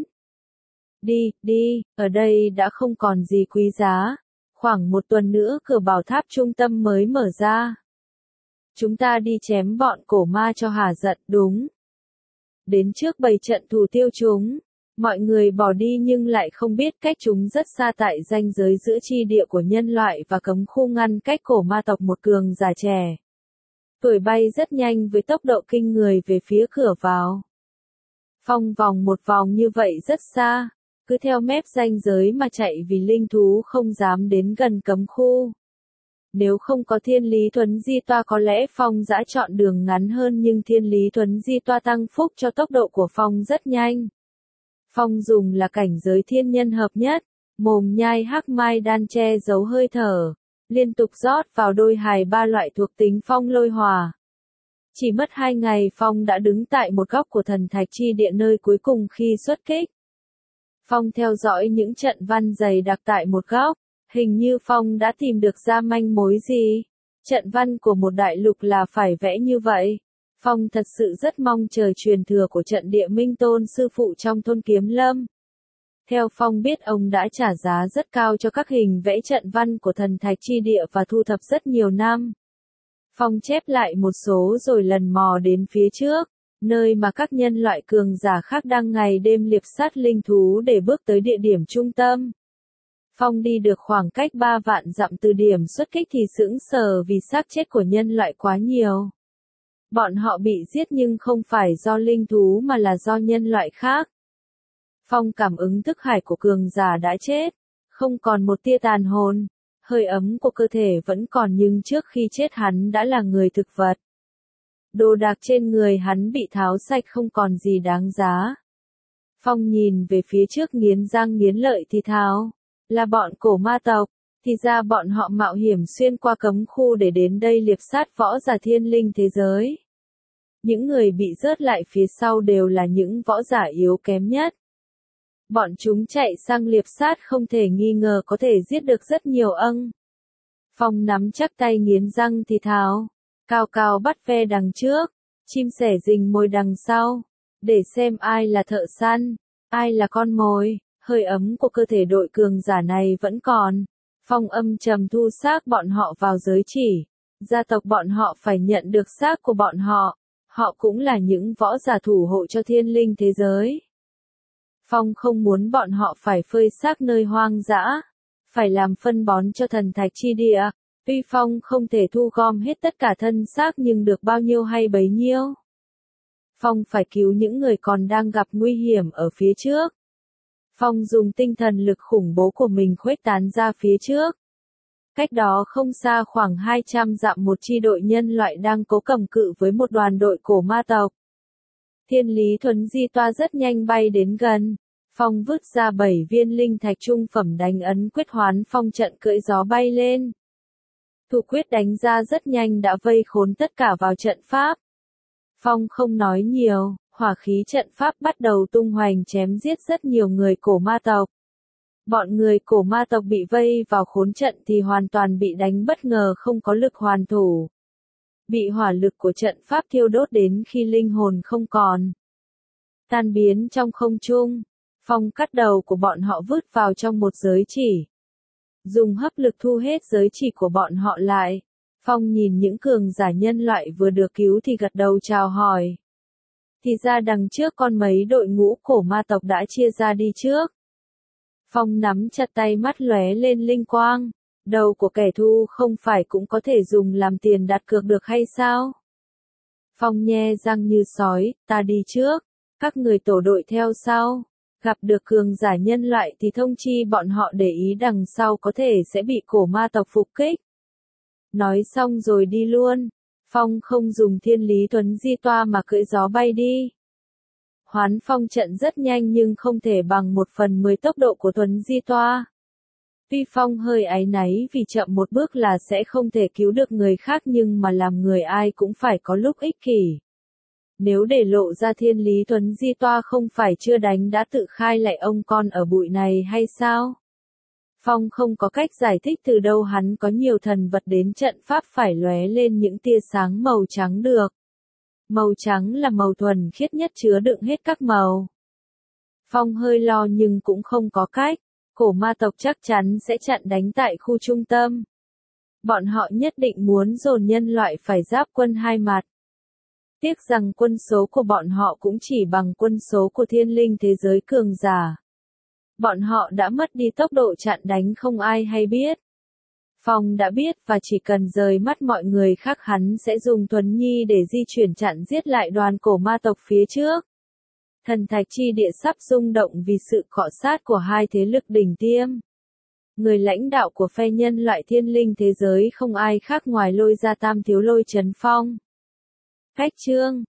Đi, đi, ở đây đã không còn gì quý giá. Khoảng một tuần nữa cửa bảo tháp trung tâm mới mở ra. Chúng ta đi chém bọn cổ ma cho hả giận, đúng. Đến trước bày trận thủ tiêu chúng. Mọi người bỏ đi nhưng lại không biết cách chúng rất xa tại ranh giới giữa chi địa của nhân loại và cấm khu ngăn cách cổ ma tộc một cường giả trẻ. Tuổi bay rất nhanh với tốc độ kinh người về phía cửa vào. Phong vòng một vòng như vậy rất xa, cứ theo mép ranh giới mà chạy vì linh thú không dám đến gần cấm khu. Nếu không có Thiên Lý Thuấn Di Toa có lẽ Phong dã chọn đường ngắn hơn nhưng Thiên Lý Thuấn Di Toa tăng phúc cho tốc độ của Phong rất nhanh. Phong dùng là cảnh giới thiên nhân hợp nhất, mồm nhai hắc mai đan che giấu hơi thở, liên tục rót vào đôi hài ba loại thuộc tính phong lôi hỏa. Chỉ mất hai ngày Phong đã đứng tại một góc của thần thạch chi địa nơi cuối cùng khi xuất kích. Phong theo dõi những trận văn dày đặc tại một góc, Hình như Phong đã tìm được ra manh mối gì. Trận văn của một đại lục là phải vẽ như vậy. Phong thật sự rất mong chờ truyền thừa của trận địa minh tôn sư phụ trong thôn Kiếm Lâm. Theo Phong biết ông đã trả giá rất cao cho các hình vẽ trận văn của thần thạch chi địa và thu thập rất nhiều năm. Phong chép lại một số rồi lần mò đến phía trước, nơi mà các nhân loại cường giả khác đang ngày đêm liệp sát linh thú để bước tới địa điểm trung tâm. Phong đi được khoảng cách ba vạn dặm từ điểm xuất kích thì sững sờ vì xác chết của nhân loại quá nhiều. Bọn họ bị giết nhưng không phải do linh thú mà là do nhân loại khác. Phong cảm ứng thức hải của cường giả đã chết, không còn một tia tàn hồn, hơi ấm của cơ thể vẫn còn nhưng trước khi chết hắn đã là người thực vật. Đồ đạc trên người hắn bị tháo sạch không còn gì đáng giá. Phong nhìn về phía trước nghiến răng nghiến lợi thì thào, là bọn cổ ma tộc, thì ra bọn họ mạo hiểm xuyên qua cấm khu để đến đây liệp sát võ giả thiên linh thế giới. Những người bị rớt lại phía sau đều là những võ giả yếu kém nhất. Bọn chúng chạy sang liệp sát không thể nghi ngờ có thể giết được rất nhiều âng. Phong nắm chắc tay nghiến răng thì thào, cao cao bắt ve đằng trước, chim sẻ rình mồi đằng sau, để xem ai là thợ săn, ai là con mồi. Hơi ấm của cơ thể đội cường giả này vẫn còn. Phong âm trầm thu xác bọn họ vào giới chỉ. Gia tộc bọn họ phải nhận được xác của bọn họ. Họ cũng là những võ giả thủ hộ cho thiên linh thế giới. Phong không muốn bọn họ phải phơi xác nơi hoang dã, phải làm phân bón cho thần thạch chi địa. Tuy Phong không thể thu gom hết tất cả thân xác nhưng được bao nhiêu hay bấy nhiêu. Phong phải cứu những người còn đang gặp nguy hiểm ở phía trước. Phong dùng tinh thần lực khủng bố của mình khuếch tán ra phía trước. Cách đó không xa khoảng hai trăm dặm một chi đội nhân loại đang cố cầm cự với một đoàn đội cổ ma tộc. Thiên Lý Thuấn Di Toa rất nhanh bay đến gần. Phong vứt ra bảy viên linh thạch trung phẩm đánh ấn quyết hoán phong trận cưỡi gió bay lên. Thủ quyết đánh ra rất nhanh đã vây khốn tất cả vào trận pháp. Phong không nói nhiều, hỏa khí trận pháp bắt đầu tung hoành chém giết rất nhiều người cổ ma tộc. Bọn người cổ ma tộc bị vây vào khốn trận thì hoàn toàn bị đánh bất ngờ không có lực hoàn thủ. Bị hỏa lực của trận pháp thiêu đốt đến khi linh hồn không còn. Tan biến trong không trung, Phong cắt đầu của bọn họ vứt vào trong một giới chỉ. Dùng hấp lực thu hết giới chỉ của bọn họ lại. Phong nhìn những cường giả nhân loại vừa được cứu thì gật đầu chào hỏi. Thì ra đằng trước con mấy đội ngũ cổ ma tộc đã chia ra đi trước. Phong nắm chặt tay mắt lóe lên linh quang. Đầu của kẻ thù không phải cũng có thể dùng làm tiền đặt cược được hay sao? Phong nhe răng như sói, ta đi trước, các người tổ đội theo sau. Gặp được cường giả nhân loại thì thông chi bọn họ để ý đằng sau có thể sẽ bị cổ ma tộc phục kích. Nói xong rồi đi luôn. Phong không dùng Thiên Lý Thuấn Di Toa mà cưỡi gió bay đi. Hoán phong trận rất nhanh nhưng không thể bằng một phần mười tốc độ của Thuấn Di Toa. Tuy Phong hơi áy náy vì chậm một bước là sẽ không thể cứu được người khác nhưng mà làm người ai cũng phải có lúc ích kỷ. Nếu để lộ ra Thiên Lý Thuấn Di Toa không phải chưa đánh đã tự khai lại ông con ở bụi này hay sao? Phong không có cách giải thích từ đâu hắn có nhiều thần vật đến trận pháp phải lóe lên những tia sáng màu trắng được. Màu trắng là màu thuần khiết nhất chứa đựng hết các màu. Phong hơi lo nhưng cũng không có cách, cổ ma tộc chắc chắn sẽ chặn đánh tại khu trung tâm. Bọn họ nhất định muốn dồn nhân loại phải giáp quân hai mặt. Tiếc rằng quân số của bọn họ cũng chỉ bằng quân số của thiên linh thế giới cường giả. Bọn họ đã mất đi tốc độ chặn đánh không ai hay biết. Phong đã biết và chỉ cần rời mắt mọi người khác hắn sẽ dùng Thuấn Nhi để di chuyển chặn giết lại đoàn cổ ma tộc phía trước. Thần thạch chi địa sắp rung động vì sự cọ sát của hai thế lực đỉnh tiêm. Người lãnh đạo của phe nhân loại thiên linh thế giới không ai khác ngoài Lôi Gia Tam Thiếu Lôi Chấn Phong. Cách chương